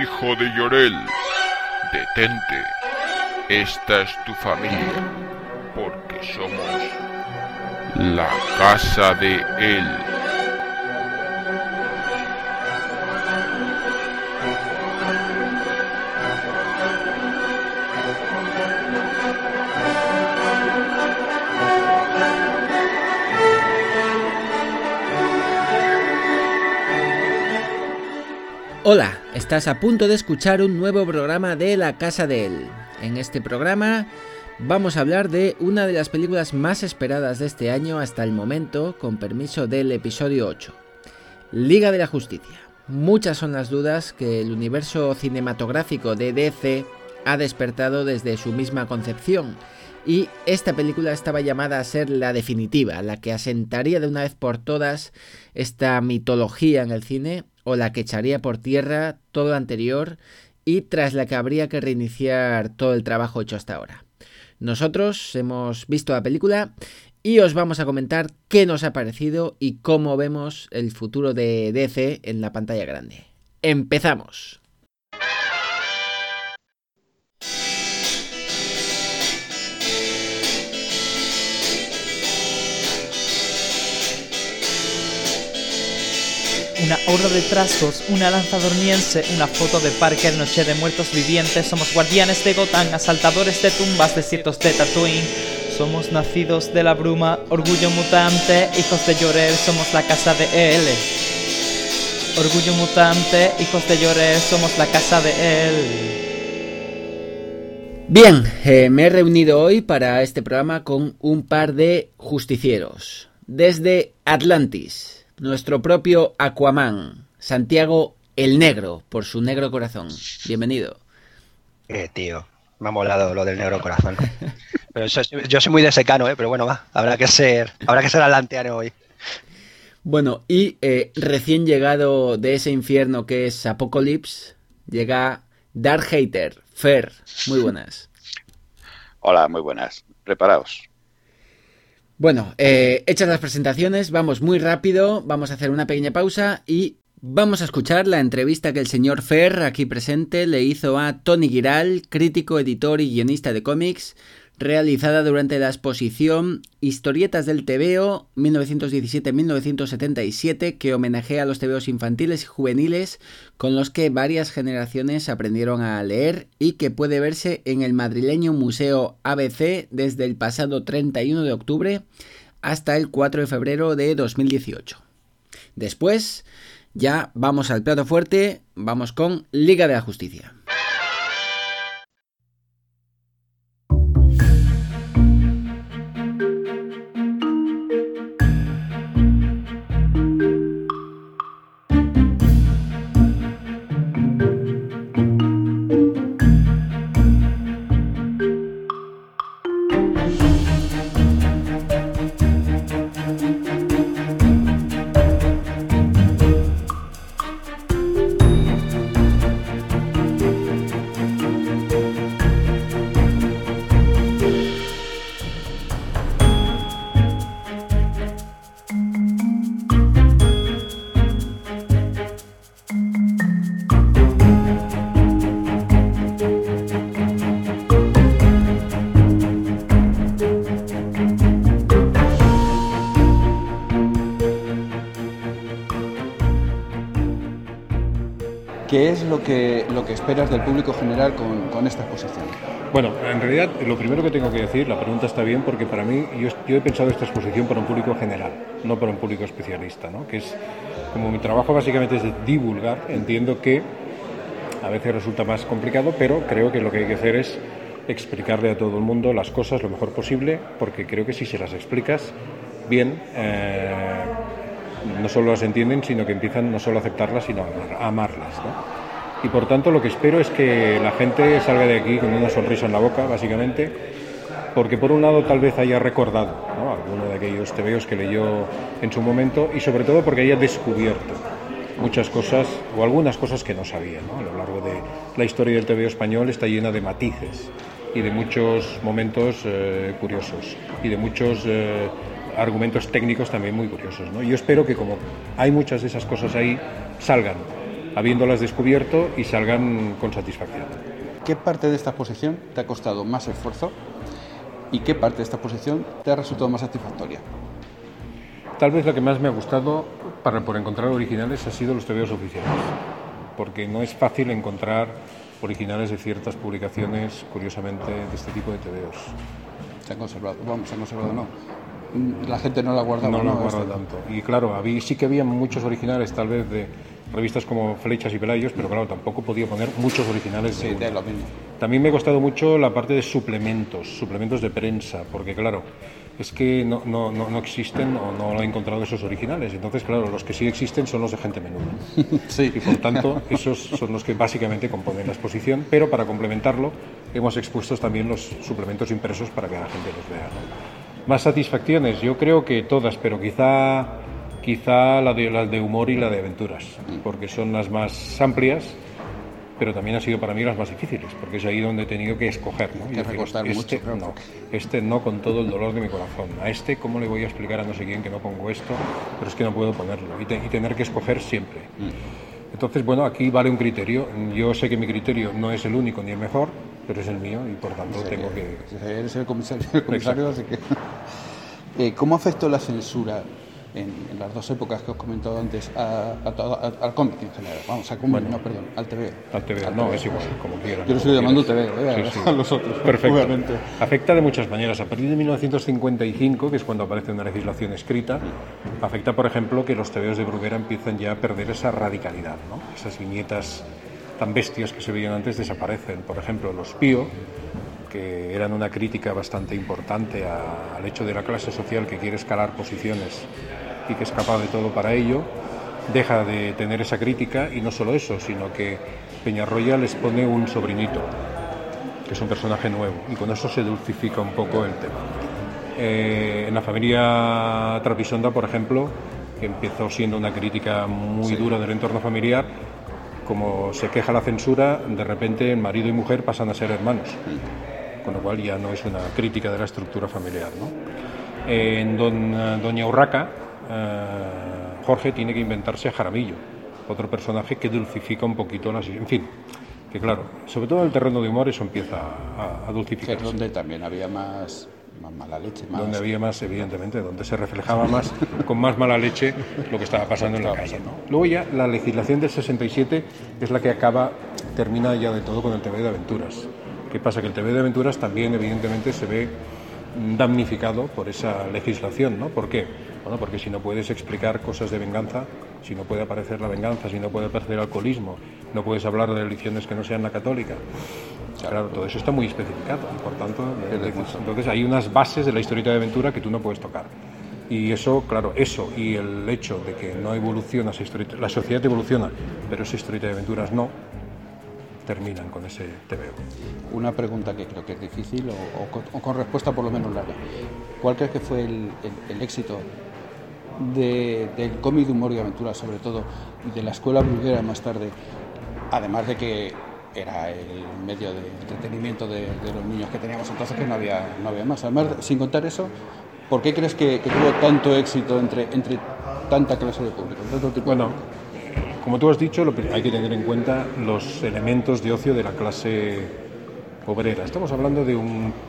hijo de Llorel, detente. Esta es tu familia, porque somos la casa de él. Hola, estás a punto de escuchar un nuevo programa de La Casa de Él. En este programa vamos a hablar de una de las películas más esperadas de este año hasta el momento, con permiso del episodio 8, Liga de la Justicia. Muchas son las dudas que el universo cinematográfico de DC ha despertado desde su misma concepción, y esta película estaba llamada a ser la definitiva, la que asentaría de una vez por todas esta mitología en el cine, o la que echaría por tierra todo lo anterior y tras la que habría que reiniciar todo el trabajo hecho hasta ahora. Nosotros hemos visto la película y os vamos a comentar qué nos ha parecido y cómo vemos el futuro de DC en la pantalla grande. ¡Empezamos! Una horda de trasgos, una lanza dormiense, una foto de Parker, noche de muertos vivientes. Somos guardianes de Gotham, asaltadores de tumbas, desiertos de Tatooine. Somos nacidos de la bruma, orgullo mutante, hijos de Jor-El, somos la casa de él. Orgullo mutante, hijos de Jor-El, somos la casa de él. Bien, me he reunido hoy para este programa con un par de justicieros. Desde Atlantis, nuestro propio Aquaman, Santiago el Negro, por su negro corazón. Bienvenido. Tío, me ha molado lo del negro corazón. Pero yo soy muy de secano, pero bueno, va, habrá que ser atlanteano hoy. Bueno, y recién llegado de ese infierno que es Apocalypse, llega Dark Hater, Fer. Muy buenas. Hola, muy buenas. Preparaos. Bueno, hechas las presentaciones, vamos muy rápido, vamos a hacer una pequeña pausa y vamos a escuchar la entrevista que el señor Fer, aquí presente, le hizo a Tony Giral, crítico, editor y guionista de cómics, realizada durante la exposición Historietas del TVO 1917-1977, que homenajea a los TVOs infantiles y juveniles con los que varias generaciones aprendieron a leer y que puede verse en el madrileño Museo ABC desde el pasado 31 de octubre hasta el 4 de febrero de 2018. Después, ya vamos al plato fuerte, vamos con Liga de la Justicia. ¿Qué es lo que esperas del público general con esta exposición? Bueno, en realidad lo primero que tengo que decir, la pregunta está bien porque para mí, yo he pensado esta exposición para un público general, no para un público especialista, ¿no? Que es, como mi trabajo básicamente es de divulgar, entiendo que a veces resulta más complicado, pero creo que lo que hay que hacer es explicarle a todo el mundo las cosas lo mejor posible, porque creo que si se las explicas bien, no solo las entienden, sino que empiezan no solo a aceptarlas, sino a amarlas, ¿no? Y por tanto lo que espero es que la gente salga de aquí con una sonrisa en la boca, básicamente, porque por un lado tal vez haya recordado, ¿no?, alguno de aquellos tebeos que leyó en su momento, y sobre todo porque haya descubierto muchas cosas o algunas cosas que no sabía, ¿no? A lo largo de la historia del tebeo español está llena de matices y de muchos momentos curiosos y de muchos argumentos técnicos también muy curiosos, ¿no? Yo espero que, como hay muchas de esas cosas ahí, salgan habiéndolas descubierto y salgan con satisfacción. ¿Qué parte de esta exposición te ha costado más esfuerzo y qué parte de esta exposición te ha resultado más satisfactoria? Tal vez la que más me ha gustado por encontrar originales ha sido los tebeos oficiales, porque no es fácil encontrar originales de ciertas publicaciones, curiosamente, de este tipo de tebeos. Se han conservado, no. La gente no la guarda. No la guarda tanto. Y claro, sí que había muchos originales, tal vez de revistas como Flechas y Pelayos, pero claro, tampoco podía poner muchos originales de lo mismo. También me ha costado mucho la parte de suplementos de prensa, porque claro, es que no existen o no he encontrado esos originales. Entonces, claro, los que sí existen son los de gente menuda. Sí. Y por tanto, esos son los que básicamente componen la exposición, pero para complementarlo hemos expuesto también los suplementos impresos para que la gente los vea, ¿no? Más satisfacciones, yo creo que todas, pero quizá las de humor y la de aventuras, porque son las más amplias, pero también han sido para mí las más difíciles, porque es ahí donde he tenido que escoger, ¿no? Que recortar mucho, claro. Este no, con todo el dolor de mi corazón. A este, ¿cómo le voy a explicar a no sé quién que no pongo esto? Pero es que no puedo ponerlo, y tener que escoger siempre. Entonces, bueno, aquí vale un criterio. Yo sé que mi criterio no es el único ni el mejor, pero es el mío y por tanto tengo que... Eres el comisario, así que... ¿Cómo afectó la censura en las dos épocas que os he comentado antes al cómic en general? Vamos, al cómic, al TV. Al TV, no, es igual, como quieran. Yo lo estoy llamando TV, sí. a los otros. Perfecto. Obviamente. Afecta de muchas maneras. A partir de 1955, que es cuando aparece una legislación escrita, afecta, por ejemplo, que los TVs de Bruguera empiezan ya a perder esa radicalidad, ¿no? Esas viñetas tan bestias que se veían antes desaparecen. Por ejemplo, los Pío, que eran una crítica bastante importante al hecho de la clase social que quiere escalar posiciones y que es capaz de todo para ello, deja de tener esa crítica, y no solo eso, sino que Peñarroya les pone un sobrinito, que es un personaje nuevo, y con eso se dulcifica un poco el tema. En la familia Trapisonda, por ejemplo, que empezó siendo una crítica muy dura del entorno familiar, como se queja la censura, de repente marido y mujer pasan a ser hermanos, con lo cual ya no es una crítica de la estructura familiar, ¿no? En Doña Urraca, Jorge tiene que inventarse a Jaramillo, otro personaje que dulcifica un poquito las... En fin, que claro, sobre todo en el terreno de humor eso empieza a dulcificarse. Que es donde también había más mala leche. Donde había más, evidentemente, donde se reflejaba más, con más mala leche, lo que estaba pasando en la calle, ¿no? Luego ya la legislación del 67 es la que termina ya de todo con el TV de aventuras. ¿Qué pasa? Que el TV de aventuras también, evidentemente, se ve damnificado por esa legislación, ¿no? ¿Por qué? Bueno, porque si no puedes explicar cosas de venganza, si no puede aparecer la venganza, si no puede aparecer el alcoholismo, no puedes hablar de religiones que no sean la católica. Claro, todo eso está muy especificado y por tanto, entonces hay unas bases de la historieta de aventura que tú no puedes tocar. Y eso, claro, eso y el hecho de que no evoluciona la sociedad evoluciona, pero esa historieta de aventuras no, terminan con ese TVO. Una pregunta que creo que es difícil o con respuesta por lo menos larga. ¿Cuál crees que fue el éxito del cómic de humor y aventura, sobre todo, de la escuela bruguera más tarde, además de que era el medio de entretenimiento de los niños que teníamos entonces, que no había más? Además, sin contar eso, ¿por qué crees que tuvo tanto éxito entre tanta clase de público? Bueno, como tú has dicho, hay que tener en cuenta los elementos de ocio de la clase obrera. Estamos hablando de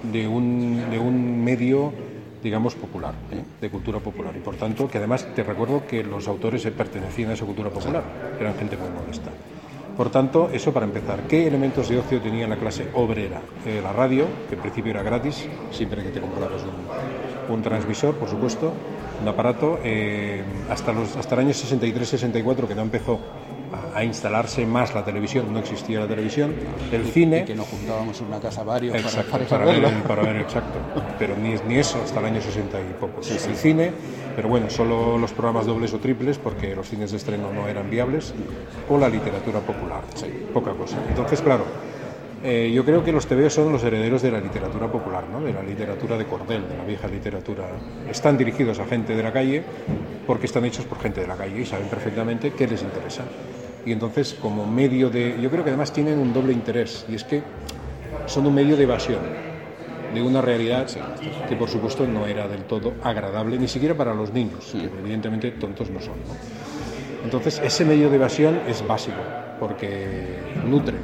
un medio, digamos, popular, de cultura popular, y por tanto, que además te recuerdo que los autores pertenecían a esa cultura popular, eran gente muy modesta. Por tanto, eso para empezar. ¿Qué elementos de ocio tenía la clase obrera? La radio, que en principio era gratis, siempre que te comprabas un transmisor, por supuesto, un aparato, hasta el año 63-64, que no empezó a instalarse más la televisión, no existía la televisión, el cine... Y que nos juntábamos en una casa varios para ver, exacto, pero ni eso hasta el año 60 y poco. Sí. El cine, pero bueno, solo los programas dobles o triples, porque los cines de estreno no eran viables, o la literatura popular, poca cosa. Entonces, claro, yo creo que los TVOs son los herederos de la literatura popular, ¿no? De la literatura de cordel, de la vieja literatura. Están dirigidos a gente de la calle porque están hechos por gente de la calle y saben perfectamente qué les interesa. Y entonces, como medio yo creo que además tienen un doble interés, y es que son un medio de evasión de una realidad que por supuesto no era del todo agradable, ni siquiera para los niños, que evidentemente tontos no son, ¿no? Entonces, ese medio de evasión es básico, porque nutre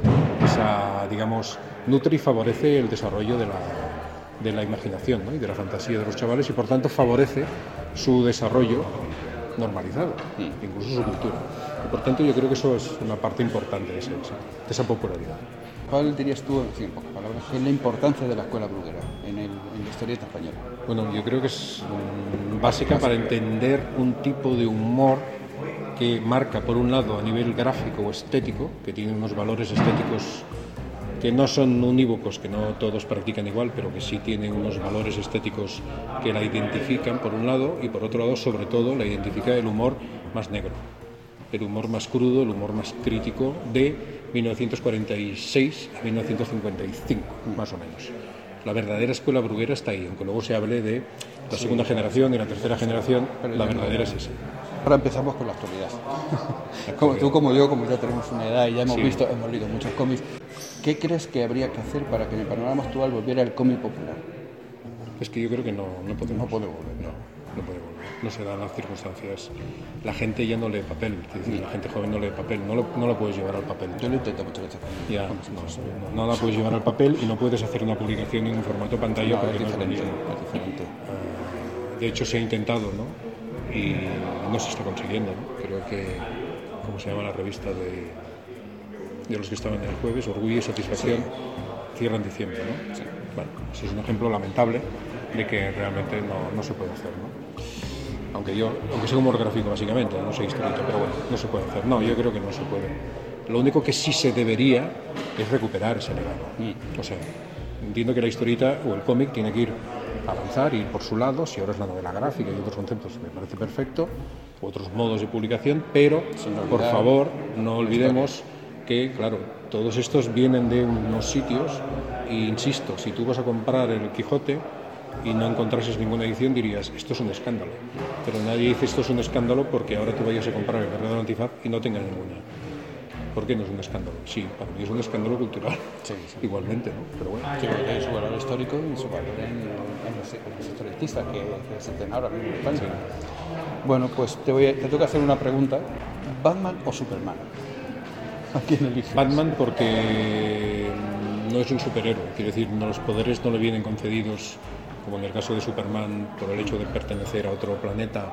y favorece el desarrollo de la imaginación, ¿no? Y de la fantasía de los chavales, y por tanto favorece su desarrollo normalizado, incluso su cultura. Y por tanto yo creo que eso es una parte importante de esa popularidad. ¿Cuál dirías tú, en pocas palabras, qué es la importancia de la escuela bruguera en la historieta española? Bueno, yo creo que es básica para entender un tipo de humor que marca, por un lado, a nivel gráfico o estético, que tiene unos valores estéticos que no son unívocos, que no todos practican igual, pero que sí tienen unos valores estéticos que la identifican, por un lado, y por otro lado, sobre todo, la identifica el humor más negro, el humor más crudo, el humor más crítico de 1946 a 1955, más o menos. La verdadera escuela bruguera está ahí, aunque luego se hable de la segunda generación y la tercera generación, la verdadera es esa. Ahora empezamos con la actualidad. Como tú, como yo, como ya tenemos una edad y ya hemos leído muchos cómics, ¿qué crees que habría que hacer para que en el panorama actual volviera el cómic popular? Es que yo creo que no puede volver. No se dan las circunstancias. La gente ya no lee papel, es decir, la gente joven no lee papel, no lo puedes llevar al papel. Yo lo intento muchas veces. No la puedes llevar al papel y no puedes hacer una publicación en un formato pantalla porque no es lo mismo. Es diferente. De hecho se ha intentado, ¿no? Y no se está consiguiendo, ¿no? Creo que, ¿cómo se llama la revista de los que estaban el jueves? Orgullo y Satisfacción, cierra en diciembre, ¿no? Sí. Bueno, ese es un ejemplo lamentable de que realmente no se puede hacer, ¿no? Aunque sea humor gráfico básicamente, no soy historieta, pero bueno, no se puede hacer. No, yo creo que no se puede. Lo único que sí se debería es recuperar ese legado. O sea, entiendo que la historieta o el cómic tiene que ir a avanzar, ir por su lado, si ahora es la novela gráfica y otros conceptos, me parece perfecto, otros modos de publicación, pero por favor no olvidemos que, claro, todos estos vienen de unos sitios e insisto, si tú vas a comprar el Quijote y no encontrases ninguna edición dirías, esto es un escándalo, pero nadie dice esto es un escándalo porque ahora tú vayas a comprar el verdadero Antifaz y no tenga ninguna. ¿Por qué no es un escándalo? Sí, para mí es un escándalo cultural, igualmente, ¿no? Pero bueno. Sí, tiene su valor histórico y su valor en los historietistas que se tienen ahora mismo en España. Sí. Bueno, pues te toca hacer una pregunta. ¿Batman o Superman? ¿A quién eliges? Batman porque no es un superhéroe, quiero decir, los poderes no le vienen concedidos, como en el caso de Superman, por el hecho de pertenecer a otro planeta,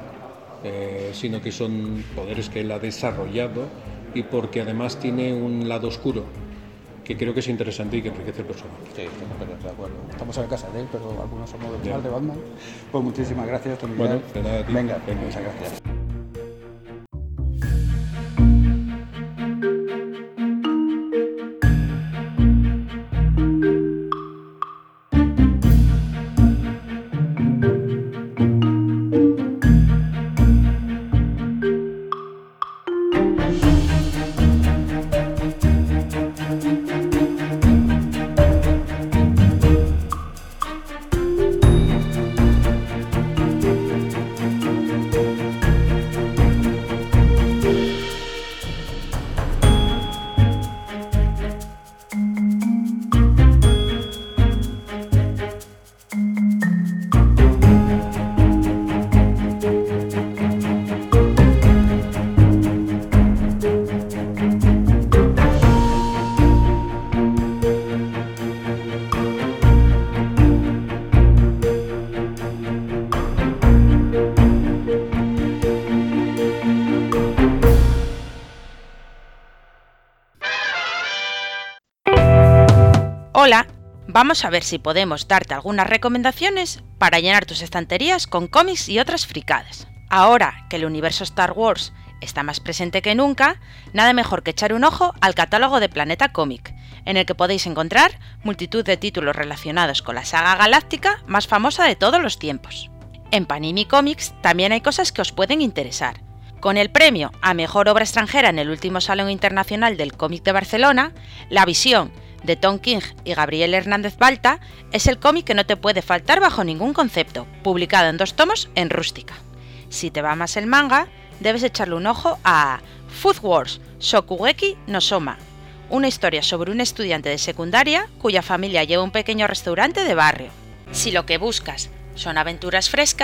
sino que son poderes que él ha desarrollado y porque además tiene un lado oscuro que creo que es interesante y que enriquece el personaje. Sí, estamos de acuerdo. Estamos en la casa de él, pero algunos somos de Batman. Pues muchísimas gracias, Tony. Bueno, de nada a ti. Venga, muchas gracias. Hola, vamos a ver si podemos darte algunas recomendaciones para llenar tus estanterías con cómics y otras fricadas. Ahora que el universo Star Wars está más presente que nunca, nada mejor que echar un ojo al catálogo de Planeta Cómic, en el que podéis encontrar multitud de títulos relacionados con la saga galáctica más famosa de todos los tiempos. En Panini Comics también hay cosas que os pueden interesar. Con el premio a Mejor Obra Extranjera en el último Salón Internacional del Cómic de Barcelona, La Visión, de Tom King y Gabriel Hernández Balta, es el cómic que no te puede faltar bajo ningún concepto, publicado en 2 tomos en rústica. Si te va más el manga, debes echarle un ojo a Food Wars Shokugeki no Soma, una historia sobre un estudiante de secundaria cuya familia lleva un pequeño restaurante de barrio. Si lo que buscas son aventuras frescas,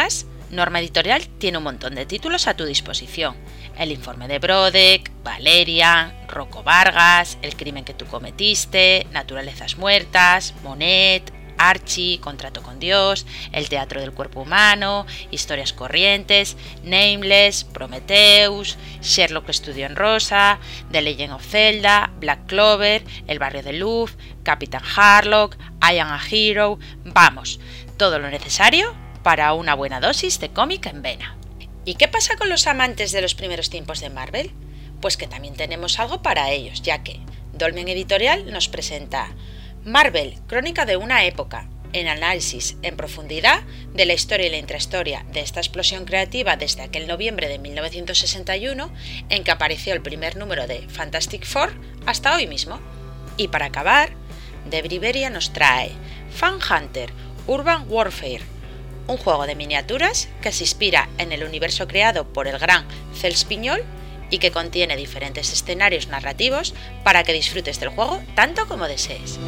Norma Editorial tiene un montón de títulos a tu disposición. El informe de Brodeck, Valeria, Rocco Vargas, El crimen que tú cometiste, Naturalezas muertas, Monet, Archie, Contrato con Dios, El teatro del cuerpo humano, Historias corrientes, Nameless, Prometheus, Sherlock Estudio en Rosa, The Legend of Zelda, Black Clover, El barrio de Louvre, Captain Harlock, I Am a Hero, vamos, todo lo necesario para una buena dosis de cómic en vena. ¿Y qué pasa con los amantes de los primeros tiempos de Marvel? Pues que también tenemos algo para ellos, ya que Dolmen Editorial nos presenta Marvel, crónica de una época, en análisis en profundidad de la historia y la intrahistoria de esta explosión creativa desde aquel noviembre de 1961 en que apareció el primer número de Fantastic Four hasta hoy mismo. Y para acabar, de Briberia nos trae Fan Hunter Urban Warfare, un juego de miniaturas que se inspira en el universo creado por el gran Cels Piñol y que contiene diferentes escenarios narrativos para que disfrutes del juego tanto como desees.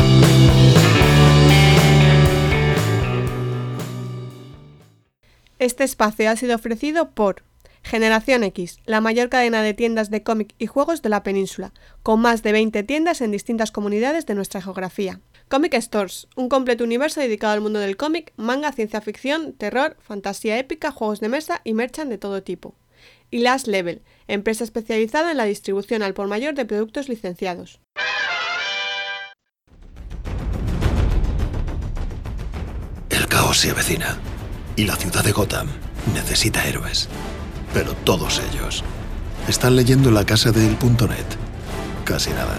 Este espacio ha sido ofrecido por Generación X, la mayor cadena de tiendas de cómic y juegos de la península, con más de 20 tiendas en distintas comunidades de nuestra geografía. Comic Stores, un completo universo dedicado al mundo del cómic, manga, ciencia ficción, terror, fantasía épica, juegos de mesa y merchan de todo tipo. Y Last Level, empresa especializada en la distribución al por mayor de productos licenciados. El caos se avecina y la ciudad de Gotham necesita héroes. Pero todos ellos están leyendo La Casa de El.net. Casi nada.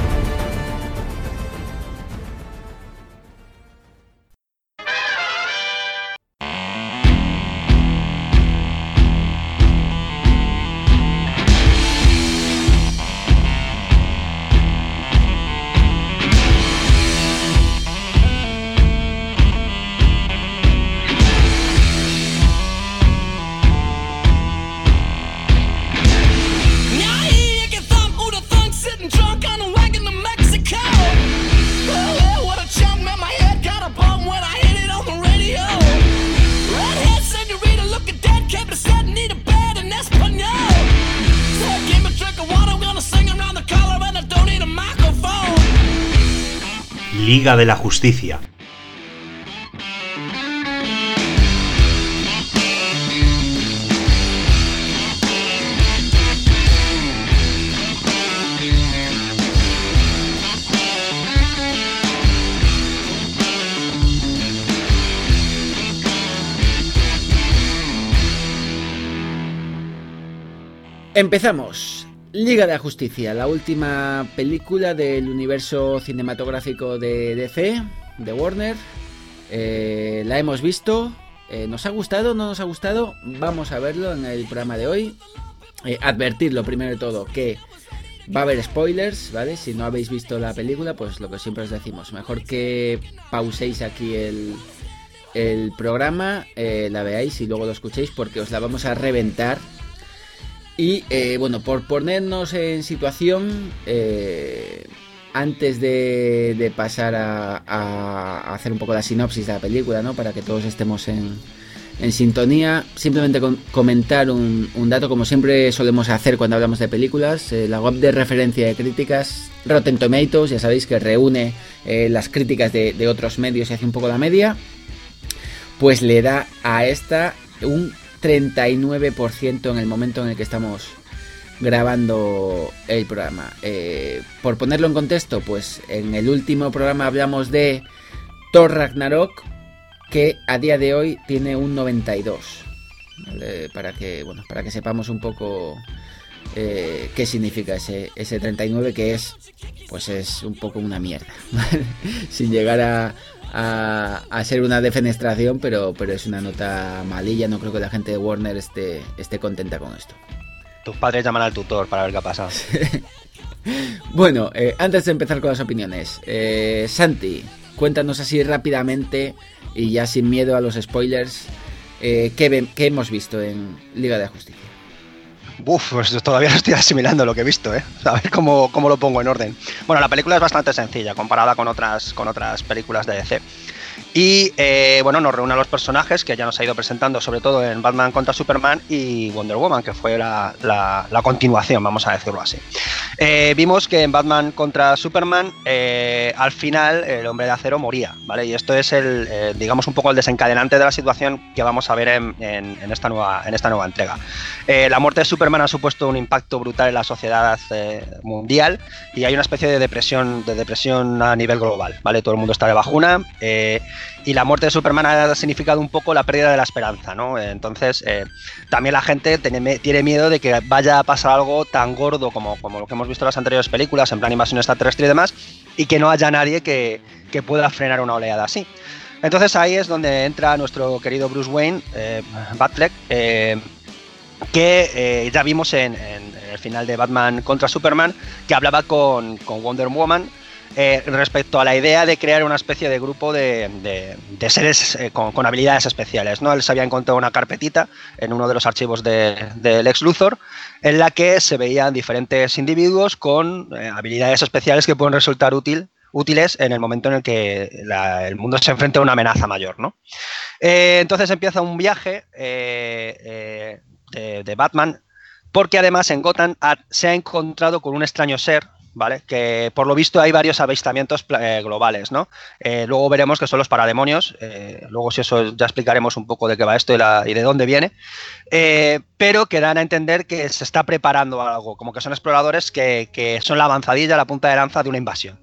Liga de la Justicia. Empezamos. Liga de la Justicia, la última película del universo cinematográfico de DC, de Warner. La hemos visto. ¿Nos ha gustado? ¿No nos ha gustado? Vamos a verlo en el programa de hoy. Advertirlo primero de todo que va a haber spoilers, ¿vale? Si no habéis visto la película, pues lo que siempre os decimos, mejor que pauséis aquí el programa, la veáis y luego lo escuchéis porque os la vamos a reventar. Y bueno, por ponernos en situación, antes de pasar a hacer un poco la sinopsis de la película, ¿no? Para que todos estemos en sintonía, simplemente comentar un dato, como siempre solemos hacer cuando hablamos de películas. La web de referencia de críticas, Rotten Tomatoes, ya sabéis que reúne las críticas de otros medios y hace un poco la media, pues le da a esta un 39% en el momento en el que estamos grabando el programa. Por ponerlo en contexto, pues en el último programa hablamos de Thor Ragnarok, que a día de hoy tiene un 92, ¿vale? Para que sepamos un poco qué significa ese 39, que es un poco una mierda, ¿vale? Sin llegar a ser una defenestración, pero es una nota malilla. No creo que la gente de Warner esté contenta con esto. Tus padres llaman al tutor para ver qué ha pasado. Bueno, antes de empezar con las opiniones, Santi, cuéntanos así rápidamente y ya sin miedo a los spoilers, ¿qué hemos visto en Liga de la Justicia? Pues todavía no estoy asimilando lo que he visto, A ver cómo lo pongo en orden. Bueno, la película es bastante sencilla comparada con otras películas de DC. Y bueno, nos reúne a los personajes que ya nos ha ido presentando, sobre todo en Batman contra Superman y Wonder Woman, que fue la continuación, vamos a decirlo así. Vimos que en Batman contra Superman, al final el Hombre de Acero moría, ¿vale? Y esto es digamos un poco el desencadenante de la situación que vamos a ver en esta nueva entrega. La muerte de Superman ha supuesto un impacto brutal en la sociedad mundial y hay una especie de depresión a nivel global, ¿vale? Todo el mundo está de bajuna. Y la muerte de Superman ha significado un poco la pérdida de la esperanza, ¿no? Entonces, también la gente tiene miedo de que vaya a pasar algo tan gordo como lo que hemos visto en las anteriores películas, en plan invasión extraterrestre y demás, y que no haya nadie que pueda frenar una oleada así. Entonces ahí es donde entra nuestro querido Bruce Wayne, Batfleck, que ya vimos en el final de Batman contra Superman, que hablaba con Wonder Woman, respecto a la idea de crear una especie de grupo de seres con habilidades especiales, ¿no? Él se había encontrado una carpetita en uno de los archivos del Lex Luthor en la que se veían diferentes individuos con habilidades especiales que pueden resultar útiles en el momento en el que el mundo se enfrenta a una amenaza mayor, ¿no? Entonces empieza un viaje de Batman, porque además en Gotham se ha encontrado con un extraño ser, ¿vale? Que por lo visto hay varios avistamientos globales, ¿no? Luego veremos que son los parademonios, luego si eso ya explicaremos un poco de qué va esto y de dónde viene, pero que dan a entender que se está preparando algo, como que son exploradores que son la avanzadilla, la punta de lanza de una invasión.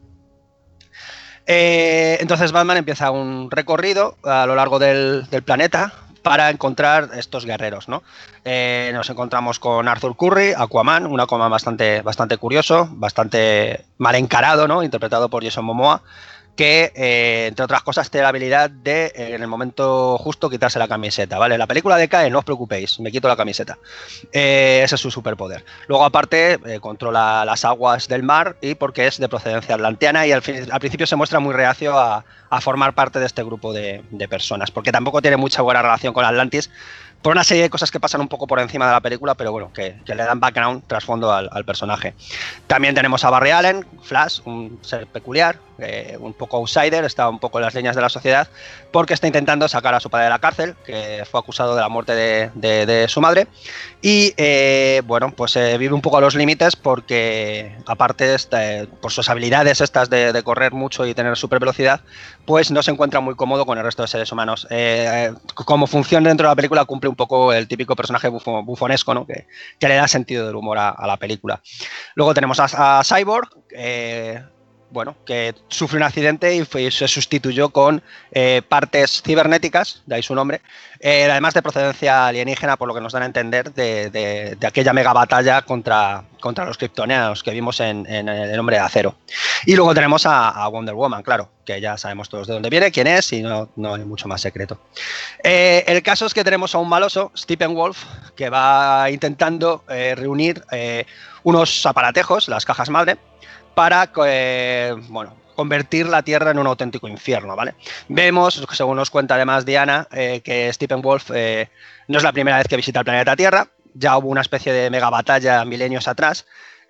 Entonces Batman empieza un recorrido a lo largo del planeta para encontrar estos guerreros, ¿no? Nos encontramos con Arthur Curry, Aquaman, un Aquaman bastante curioso, bastante mal encarado, ¿no? Interpretado por Jason Momoa, que entre otras cosas tiene la habilidad de en el momento justo quitarse la camiseta, ¿vale? La película decae, no os preocupéis, me quito la camiseta. Ese es su superpoder. Luego aparte controla las aguas del mar y porque es de procedencia atlanteana y al principio se muestra muy reacio a formar parte de este grupo de personas, porque tampoco tiene mucha buena relación con Atlantis, por una serie de cosas que pasan un poco por encima de la película, pero bueno, que le dan background, trasfondo al personaje. También tenemos a Barry Allen, Flash, un ser peculiar, un poco outsider, está un poco en las líneas de la sociedad, porque está intentando sacar a su padre de la cárcel, que fue acusado de la muerte de su madre, y bueno, pues vive un poco a los límites porque, aparte, por sus habilidades estas de correr mucho y tener super velocidad, pues no se encuentra muy cómodo con el resto de seres humanos. Como función dentro de la película cumple un poco el típico personaje bufonesco, ¿no? que le da sentido del humor a la película. Luego tenemos a Cyborg, bueno, que sufre un accidente y se sustituyó con partes cibernéticas, de ahí su nombre, además de procedencia alienígena, por lo que nos dan a entender de aquella mega batalla contra los kryptonianos que vimos en El Hombre de Acero. Y luego tenemos a Wonder Woman, claro, que ya sabemos todos de dónde viene, quién es y no hay mucho más secreto. El caso es que tenemos a un maloso, Steppenwolf, que va intentando reunir unos aparatejos, las cajas madre, para bueno, convertir la Tierra en un auténtico infierno, ¿vale? Vemos, según nos cuenta además Diana, que Steppenwolf no es la primera vez que visita el planeta Tierra, ya hubo una especie de mega batalla milenios atrás,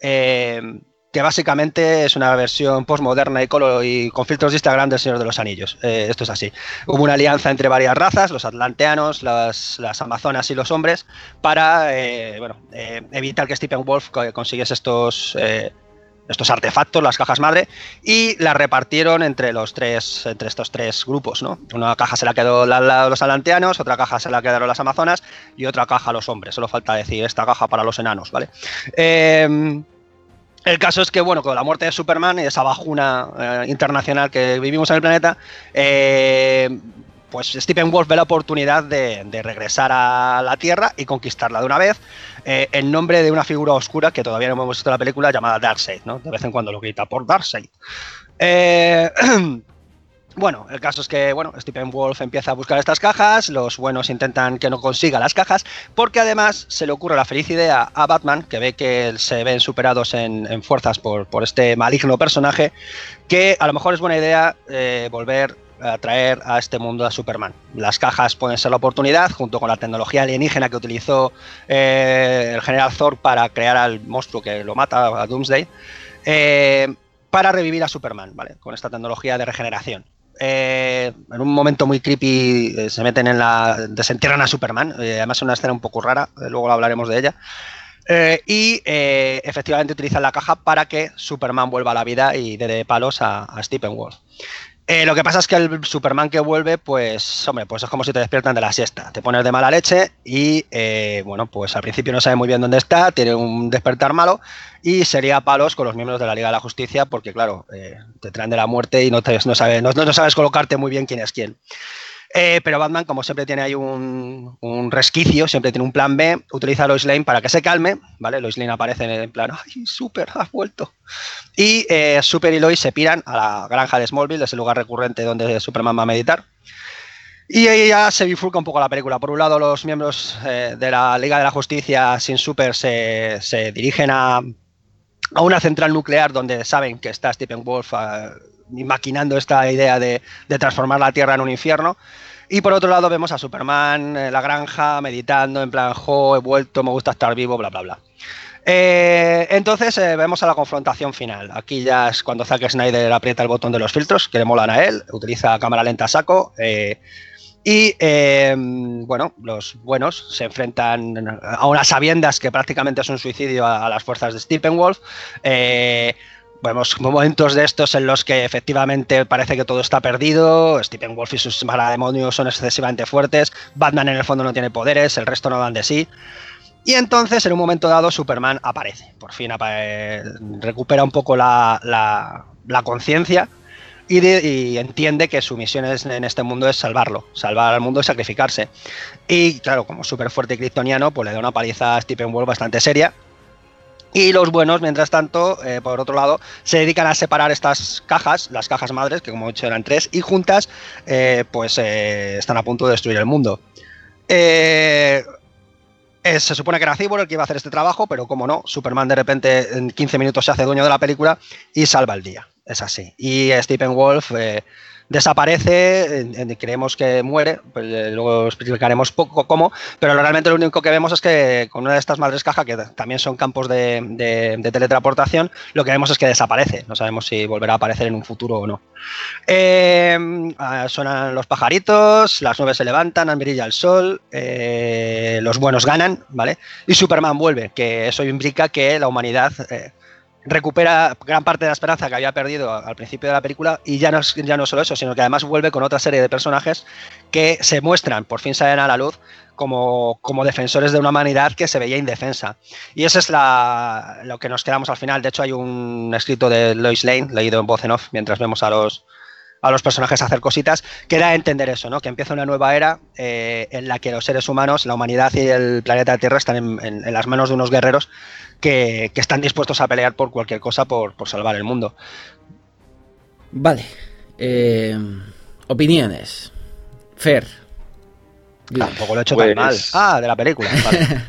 que básicamente es una versión postmoderna y con filtros de Instagram del Señor de los Anillos. Esto es así. Hubo una alianza entre varias razas, los atlanteanos, las amazonas y los hombres, para bueno, evitar que Steppenwolf consiguiese estos artefactos, las cajas madre, y las repartieron entre estos tres grupos, ¿no? Una caja se la quedó los atlanteanos, otra caja se la quedaron las amazonas y otra caja los hombres. Solo falta decir esta caja para los enanos, ¿vale? El caso es que, bueno, con la muerte de Superman y esa bajuna internacional que vivimos en el planeta, pues Steppenwolf ve la oportunidad de regresar a la Tierra y conquistarla de una vez, en nombre de una figura oscura que todavía no hemos visto en la película, llamada Darkseid, ¿no? De vez en cuando lo grita por Darkseid. Bueno, el caso es que, bueno, Steppenwolf empieza a buscar estas cajas, los buenos intentan que no consiga las cajas, porque además se le ocurre la feliz idea a Batman, que ve que se ven superados en fuerzas por este maligno personaje, que a lo mejor es buena idea volver a traer a este mundo a Superman. Las cajas pueden ser la oportunidad, junto con la tecnología alienígena que utilizó el general Zod para crear al monstruo que lo mata, a Doomsday, para revivir a Superman, ¿vale? Con esta tecnología de regeneración. en un momento muy creepy se meten desentierran a Superman, además es una escena un poco rara, luego hablaremos de ella. Y efectivamente utilizan la caja para que Superman vuelva a la vida y dé palos a Steppenwolf. Lo que pasa es que el Superman que vuelve, pues, hombre, pues es como si te despiertan de la siesta. Te pones de mala leche y, bueno, pues al principio no sabe muy bien dónde está, tiene un despertar malo y sería palos con los miembros de la Liga de la Justicia porque, claro, te traen de la muerte y no sabes colocarte muy bien quién es quién. Pero Batman, como siempre tiene ahí un resquicio, siempre tiene un plan B, utiliza a Lois Lane para que se calme, ¿vale? Lois Lane aparece en plan, ¡ay, Super, has vuelto! Y Super y Lois se piran a la granja de Smallville, ese lugar recurrente donde Superman va a meditar. Y ahí ya se bifurca un poco la película. Por un lado, los miembros de la Liga de la Justicia sin Super se dirigen a una central nuclear donde saben que está Steppenwolf maquinando esta idea de transformar la Tierra en un infierno. Y por otro lado vemos a Superman en la granja meditando en plan, he vuelto, me gusta estar vivo, bla, bla, bla. Entonces vemos a la confrontación final. Aquí ya es cuando Zack Snyder aprieta el botón de los filtros, que le molan a él, utiliza cámara lenta a saco. Bueno, los buenos se enfrentan a unas sabiendas que prácticamente es un suicidio a las fuerzas de Steppenwolf. Vemos momentos de estos en los que efectivamente parece que todo está perdido, Steppenwolf y sus parademonios son excesivamente fuertes, Batman en el fondo no tiene poderes, el resto no dan de sí. Y entonces, en un momento dado, Superman aparece. Por fin recupera un poco la conciencia y entiende que su misión en este mundo es salvar al mundo y sacrificarse. Y claro, como súper fuerte y kryptoniano, pues le da una paliza a Steppenwolf bastante seria. Y los buenos, mientras tanto, por otro lado, se dedican a separar estas cajas, las cajas madres, que como he dicho eran 3, y juntas están a punto de destruir el mundo. Se supone que era Cyborg el que iba a hacer este trabajo, pero como no, Superman de repente en 15 minutos se hace dueño de la película y salva el día. Es así. Y Steppenwolf desaparece, creemos que muere, pues, luego explicaremos poco cómo, pero realmente lo único que vemos es que con una de estas madres caja, que también son campos de teletransportación, lo que vemos es que desaparece. No sabemos si volverá a aparecer en un futuro o no. Suenan los pajaritos, las nubes se levantan, brilla el sol, los buenos ganan, ¿vale? Y Superman vuelve, que eso implica que la humanidad recupera gran parte de la esperanza que había perdido al principio de la película, y ya no solo eso, sino que además vuelve con otra serie de personajes que se muestran, por fin salen a la luz como defensores de una humanidad que se veía indefensa. Y eso es lo que nos quedamos al final. De hecho, hay un escrito de Lois Lane, leído en voz en off, mientras vemos a los personajes hacer cositas, que da a entender eso, ¿no? Que empieza una nueva era en la que los seres humanos, la humanidad y el planeta Tierra están en las manos de unos guerreros que están dispuestos a pelear por cualquier cosa por salvar el mundo. Vale. Opiniones. Fer. Tampoco lo he hecho tan mal. De la película. Vale.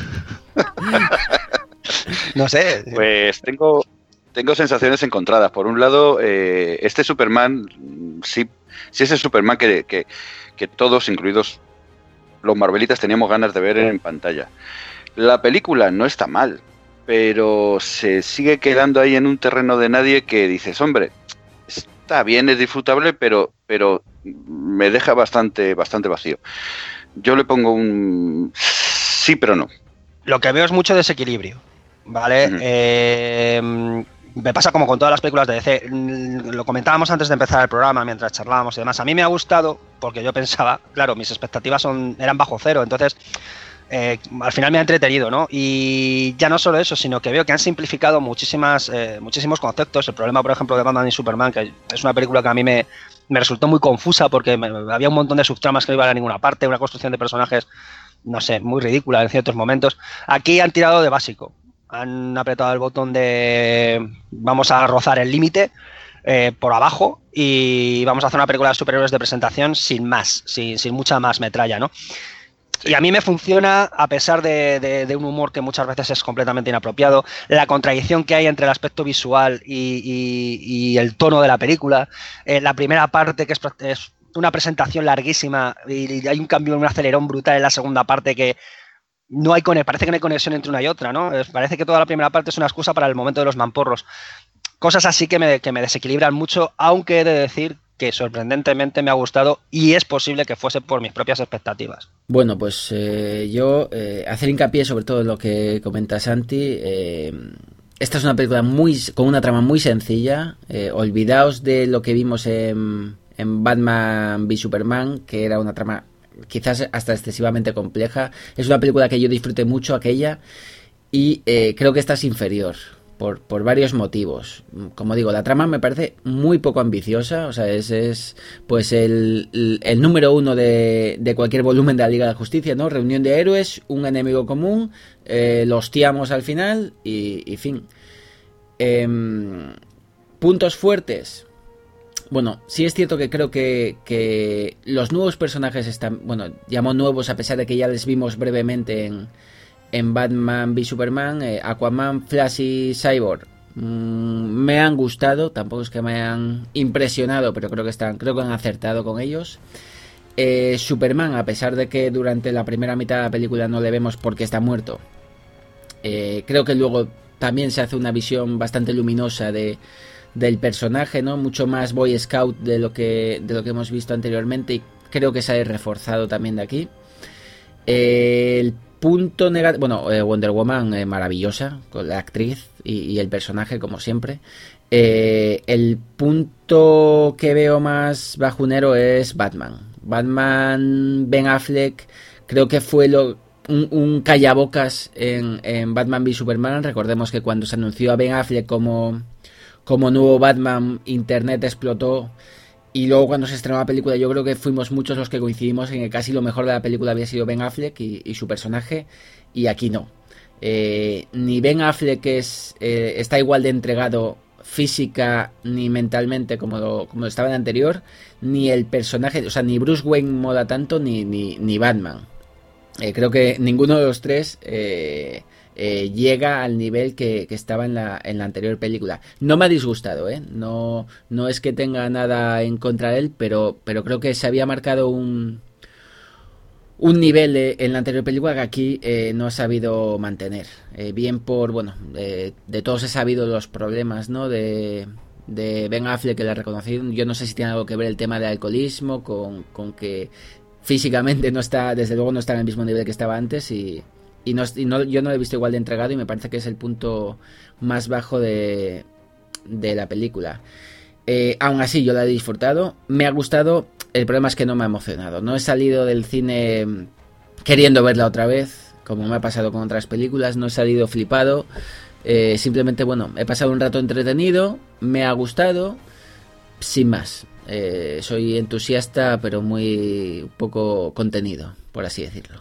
No sé. Pues tengo sensaciones encontradas. Por un lado, este Superman, sí es el Superman que todos, incluidos los Marvelitas, teníamos ganas de ver en pantalla. La película no está mal, pero se sigue quedando ahí en un terreno de nadie que dices, hombre, está bien, es disfrutable, pero me deja bastante vacío. Yo le pongo un sí, pero no. Lo que veo es mucho desequilibrio, ¿vale? Uh-huh. Me pasa como con todas las películas de DC. Lo comentábamos antes de empezar el programa, mientras charlábamos y demás. A mí me ha gustado porque yo pensaba, claro, mis expectativas eran bajo cero, entonces al final me ha entretenido, ¿no? Y ya no solo eso, sino que veo que han simplificado muchísimos conceptos. El problema, por ejemplo, de Batman y Superman, que es una película que a mí me resultó muy confusa porque había un montón de subtramas que no iban a ninguna parte, una construcción de personajes, no sé, muy ridícula en ciertos momentos. Aquí han tirado de básico. Han apretado el botón de vamos a rozar el límite por abajo y vamos a hacer una película de superhéroes de presentación sin más, sin mucha más metralla, ¿no? Sí. Y a mí me funciona a pesar de un humor que muchas veces es completamente inapropiado, la contradicción que hay entre el aspecto visual y el tono de la película, la primera parte que es una presentación larguísima y hay un cambio, un acelerón brutal en la segunda parte que no hay parece que no hay conexión entre una y otra, ¿no? Parece que toda la primera parte es una excusa para el momento de los mamporros. Cosas así que me desequilibran mucho, aunque he de decir que sorprendentemente me ha gustado y es posible que fuese por mis propias expectativas. Bueno, pues yo hacer hincapié sobre todo en lo que comenta Santi. Esta es una película con una trama muy sencilla. Olvidaos de lo que vimos en Batman v Superman, que era una trama quizás hasta excesivamente compleja. Es una película que yo disfruté mucho, aquella, y creo que esta es inferior por varios motivos. Como digo, la trama me parece muy poco ambiciosa. O sea, es pues el número 1 de cualquier volumen de la Liga de la Justicia, ¿no? Reunión de héroes, un enemigo común, lo hostiamos al final y fin. Puntos fuertes. Bueno, sí es cierto que creo que los nuevos personajes están... Bueno, llamo nuevos a pesar de que ya les vimos brevemente en Batman v Superman. Aquaman, Flash y Cyborg me han gustado. Tampoco es que me han impresionado, pero creo que han acertado con ellos. Superman, a pesar de que durante la primera mitad de la película no le vemos porque está muerto, creo que luego también se hace una visión bastante luminosa del personaje, ¿no? Mucho más Boy Scout de lo que hemos visto anteriormente, y creo que se ha reforzado también de aquí. El punto negativo, bueno, Wonder Woman maravillosa, con la actriz y el personaje como siempre. El punto que veo más bajunero es Batman. Ben Affleck, creo que fue un callabocas en Batman v Superman. Recordemos que cuando se anunció a Ben Affleck como nuevo Batman, internet explotó, y luego cuando se estrenó la película yo creo que fuimos muchos los que coincidimos en que casi lo mejor de la película había sido Ben Affleck y su personaje, y aquí no. Ni Ben Affleck está igual de entregado física ni mentalmente como estaba en el anterior, ni el personaje, o sea, ni Bruce Wayne mola tanto ni Batman. Creo que ninguno de los tres llega al nivel que estaba en la anterior película. No me ha disgustado, no es que tenga nada en contra de él, pero creo que se había marcado un nivel en la anterior película que aquí no ha sabido mantener. Bien por, bueno, de todos he sabido los problemas, ¿no? de Ben Affleck, que le ha reconocido. Yo no sé si tiene algo que ver el tema del alcoholismo con que físicamente no está, desde luego no está en el mismo nivel que estaba antes, y yo no lo he visto igual de entregado, y me parece que es el punto más bajo de la película. Aún así yo la he disfrutado, me ha gustado. El problema es que no me ha emocionado. No he salido del cine queriendo verla otra vez, como me ha pasado con otras películas. No he salido flipado. Simplemente, bueno, he pasado un rato entretenido, me ha gustado, sin más. Soy entusiasta, pero muy poco contenido, por así decirlo.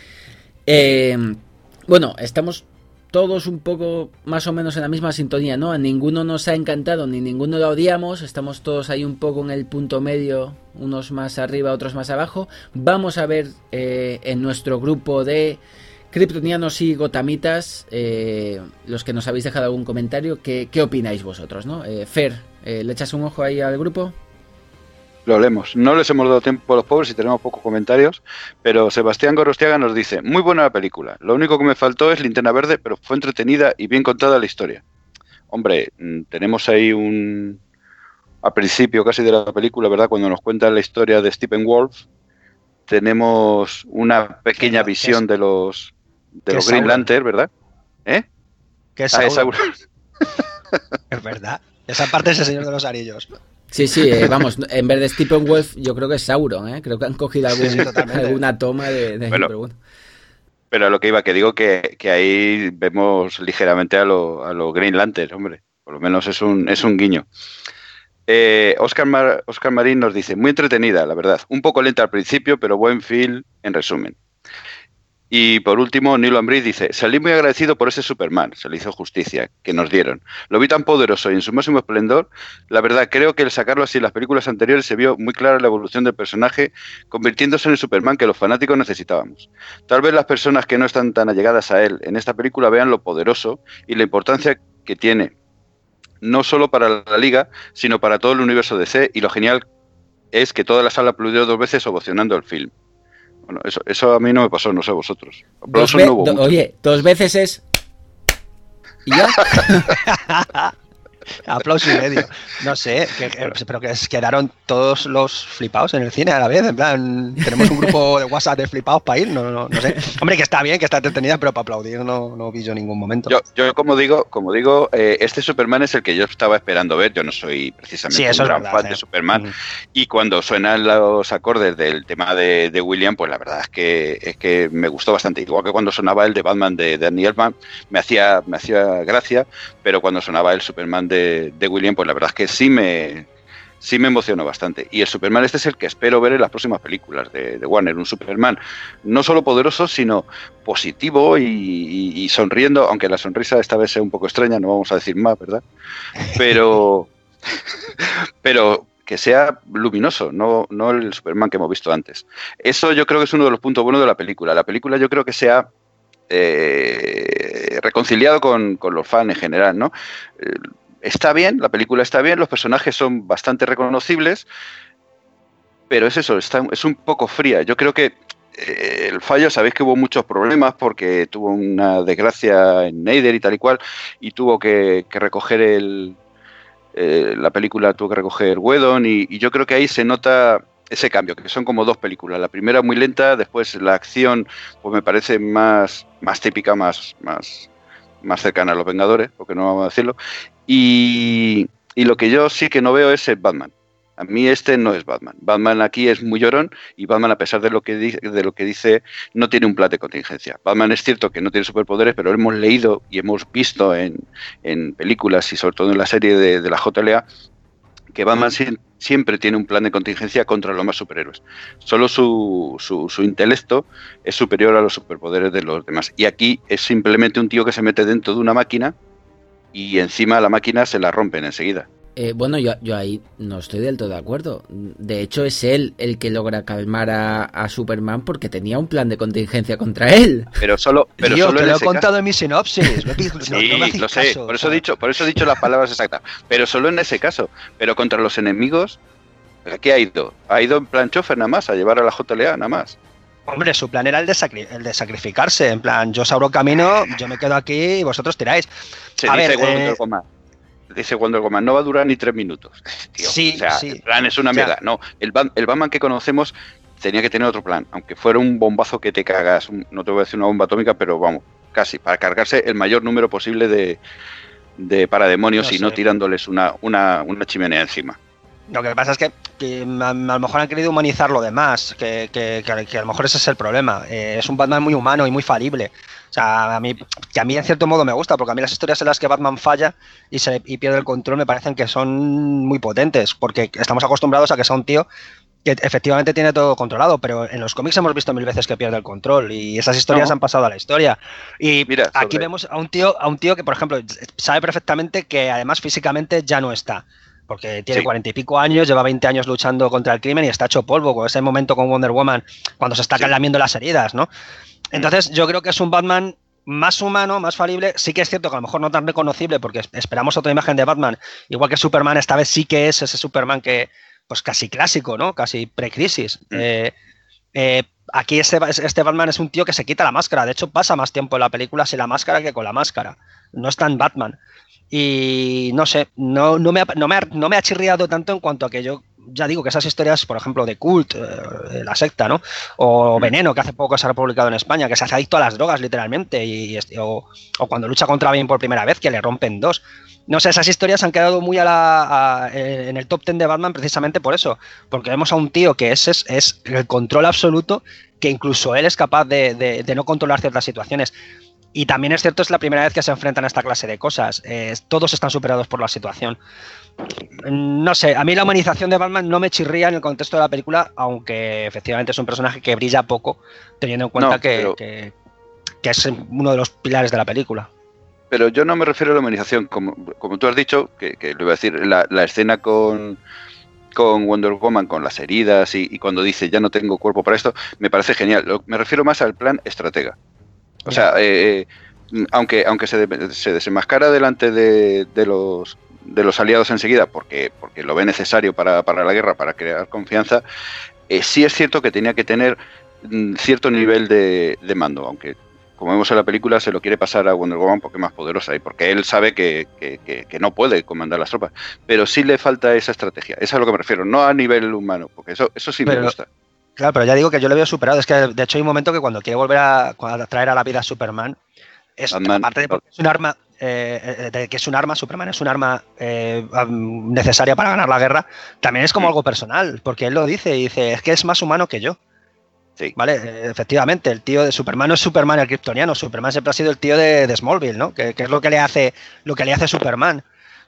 Bueno, estamos todos un poco más o menos en la misma sintonía, ¿no? A ninguno nos ha encantado ni ninguno lo odiamos. Estamos todos ahí un poco en el punto medio, unos más arriba, otros más abajo. Vamos a ver en nuestro grupo de kryptonianos y gotamitas, los que nos habéis dejado algún comentario, ¿qué opináis vosotros, ¿no? Fer, ¿le echas un ojo ahí al grupo? Lo leemos. No les hemos dado tiempo a los pobres y tenemos pocos comentarios, pero Sebastián Gorostiaga nos dice: muy buena la película, lo único que me faltó es Linterna Verde, pero fue entretenida y bien contada la historia. Hombre, tenemos ahí al principio casi de la película, ¿verdad? Cuando nos cuentan la historia de Steppenwolf, tenemos una pequeña visión de los Green Lantern, ¿verdad? ¿Qué es Sauron? Es verdad. Esa parte es el Señor de los Anillos. Sí, vamos, en vez de Steppenwolf yo creo que es Sauron, creo que han cogido alguna toma de bueno, pero a lo que iba, que digo que ahí vemos ligeramente a lo Green Lantern, hombre, por lo menos es un guiño. Oscar Marín nos dice: muy entretenida, la verdad, un poco lenta al principio, pero buen feel en resumen. Y por último, Nilo Ambris dice: salí muy agradecido por ese Superman, se le hizo justicia, que nos dieron. Lo vi tan poderoso y en su máximo esplendor. La verdad, creo que el sacarlo así en las películas anteriores se vio muy clara la evolución del personaje, convirtiéndose en el Superman que los fanáticos necesitábamos. Tal vez las personas que no están tan allegadas a él en esta película vean lo poderoso y la importancia que tiene, no solo para la Liga, sino para todo el universo DC, y lo genial es que toda la sala aplaudió 2 veces ovacionando el film. Bueno, eso a mí no me pasó, no sé vosotros. Oye, 2 veces es... ¿Y ya? Aplauso y medio. No sé, pero que quedaron todos los flipados en el cine a la vez. En plan, tenemos un grupo de WhatsApp de flipados para ir, no sé. Hombre, que está bien, que está entretenida, pero para aplaudir no vi yo ningún momento. Yo como digo, este Superman es el que yo estaba esperando ver. Yo no soy precisamente un gran fan de Superman. Y cuando suenan los acordes del tema de William, pues la verdad es que me gustó bastante. Igual que cuando sonaba el de Batman de Danny Elfman, me hacía gracia, pero cuando sonaba el Superman de William, pues la verdad es que sí me emocionó bastante. Y el Superman este es el que espero ver en las próximas películas de Warner. Un Superman no solo poderoso, sino positivo y sonriendo, aunque la sonrisa esta vez sea un poco extraña, no vamos a decir más, ¿verdad? Pero que sea luminoso, no el Superman que hemos visto antes. Eso yo creo que es uno de los puntos buenos de la película. La película yo creo que se ha reconciliado con los fans en general, ¿no? Está bien, la película está bien, los personajes son bastante reconocibles, pero es eso, es un poco fría. Yo creo que el fallo, sabéis que hubo muchos problemas porque tuvo una desgracia en Snyder y tal y cual, y tuvo que recoger la película, tuvo que recoger Whedon, y yo creo que ahí se nota ese cambio, que son como dos películas. La primera muy lenta, después la acción pues me parece más típica, más cercana a los Vengadores, porque no vamos a decirlo. Y lo que yo sí que no veo es el Batman. A mí este no es Batman. Batman aquí es muy llorón y Batman, a pesar de lo que dice, no tiene un plan de contingencia. Batman es cierto que no tiene superpoderes, pero hemos leído y hemos visto en películas y sobre todo en la serie de la JLA que Batman siempre tiene un plan de contingencia contra los más superhéroes. Solo su intelecto es superior a los superpoderes de los demás. Y aquí es simplemente un tío que se mete dentro de una máquina y encima la máquina se la rompen enseguida. Bueno, yo ahí no estoy del todo de acuerdo. De hecho, es él el que logra calmar a Superman porque tenía un plan de contingencia contra él. Pero solo te lo he contado en mi sinopsis. Sí, lo sé. Por eso he dicho las palabras exactas. Pero solo en ese caso. Pero contra los enemigos, ¿a qué ha ido? Ha ido en plan chofer nada más, a llevar a la JLA nada más. Hombre, su plan era el de sacrificarse. En plan, yo os abro camino, yo me quedo aquí y vosotros tiráis. Dice Wonder Woman, no va a durar ni 3 minutos. Tío, sí, o sea, sí. El plan es una mierda. No, el Batman que conocemos tenía que tener otro plan. Aunque fuera un bombazo que te cagas, no te voy a decir una bomba atómica, pero vamos, casi, para cargarse el mayor número posible de parademonios y no tirándoles una chimenea encima. Lo que pasa es que a lo mejor han querido humanizar lo demás, que a lo mejor ese es el problema. Es un Batman muy humano y muy falible. O sea, a mí en cierto modo me gusta, porque a mí las historias en las que Batman falla y pierde el control me parecen que son muy potentes, porque estamos acostumbrados a que sea un tío que efectivamente tiene todo controlado, pero en los cómics hemos visto 1000 veces que pierde el control y esas historias han pasado a la historia. Y mira, aquí vemos a un tío que, por ejemplo, sabe perfectamente que además físicamente ya no está. Porque tiene 40 y pico años, lleva 20 años luchando contra el crimen y está hecho polvo con ese momento con Wonder Woman cuando se está lamiendo las heridas, ¿no? Entonces yo creo que es un Batman más humano, más falible. Sí que es cierto que a lo mejor no tan reconocible porque esperamos otra imagen de Batman, igual que Superman esta vez sí que es ese Superman que pues casi clásico, ¿no? Casi pre-crisis. Aquí este Batman es un tío que se quita la máscara. De hecho pasa más tiempo en la película sin la máscara que con la máscara. No es tan Batman. Y no sé, no me ha chirriado tanto en cuanto a que yo ya digo que esas historias, por ejemplo, de Cult, la secta, ¿no? O Veneno, que hace poco se ha republicado en España, que se hace adicto a las drogas, literalmente, o cuando lucha contra Bane por primera vez, que le rompen 2. No sé, esas historias han quedado muy en el top 10 de Batman precisamente por eso, porque vemos a un tío que es el control absoluto, que incluso él es capaz de no controlar ciertas situaciones. Y también es cierto, es la primera vez que se enfrentan a esta clase de cosas. Todos están superados por la situación. No sé, a mí la humanización de Batman no me chirría en el contexto de la película, aunque efectivamente es un personaje que brilla poco, teniendo en cuenta que es uno de los pilares de la película. Pero yo no me refiero a la humanización, como tú has dicho, que lo iba a decir, la escena con Wonder Woman, con las heridas y cuando dice ya no tengo cuerpo para esto, me parece genial. Me refiero más al plan estratega. O sea, aunque se desenmascara delante de los aliados enseguida, porque lo ve necesario para la guerra, para crear confianza, sí es cierto que tenía que tener cierto nivel de mando, aunque como vemos en la película, se lo quiere pasar a Wonder Woman porque es más poderosa y porque él sabe que no puede comandar las tropas. Pero sí le falta esa estrategia. Eso es a lo que me refiero, no a nivel humano, porque eso sí me gusta. Claro, pero ya digo que yo lo veo superado. Es que de hecho hay un momento que cuando quiere volver a traer a la vida a Superman, aparte de porque es un arma, Superman es un arma necesaria para ganar la guerra, también es como algo personal, porque él lo dice, es que es más humano que yo. Sí. Vale, efectivamente, el tío de Superman no es Superman el kryptoniano, Superman siempre ha sido el tío de Smallville, ¿no? Que es lo que le hace Superman.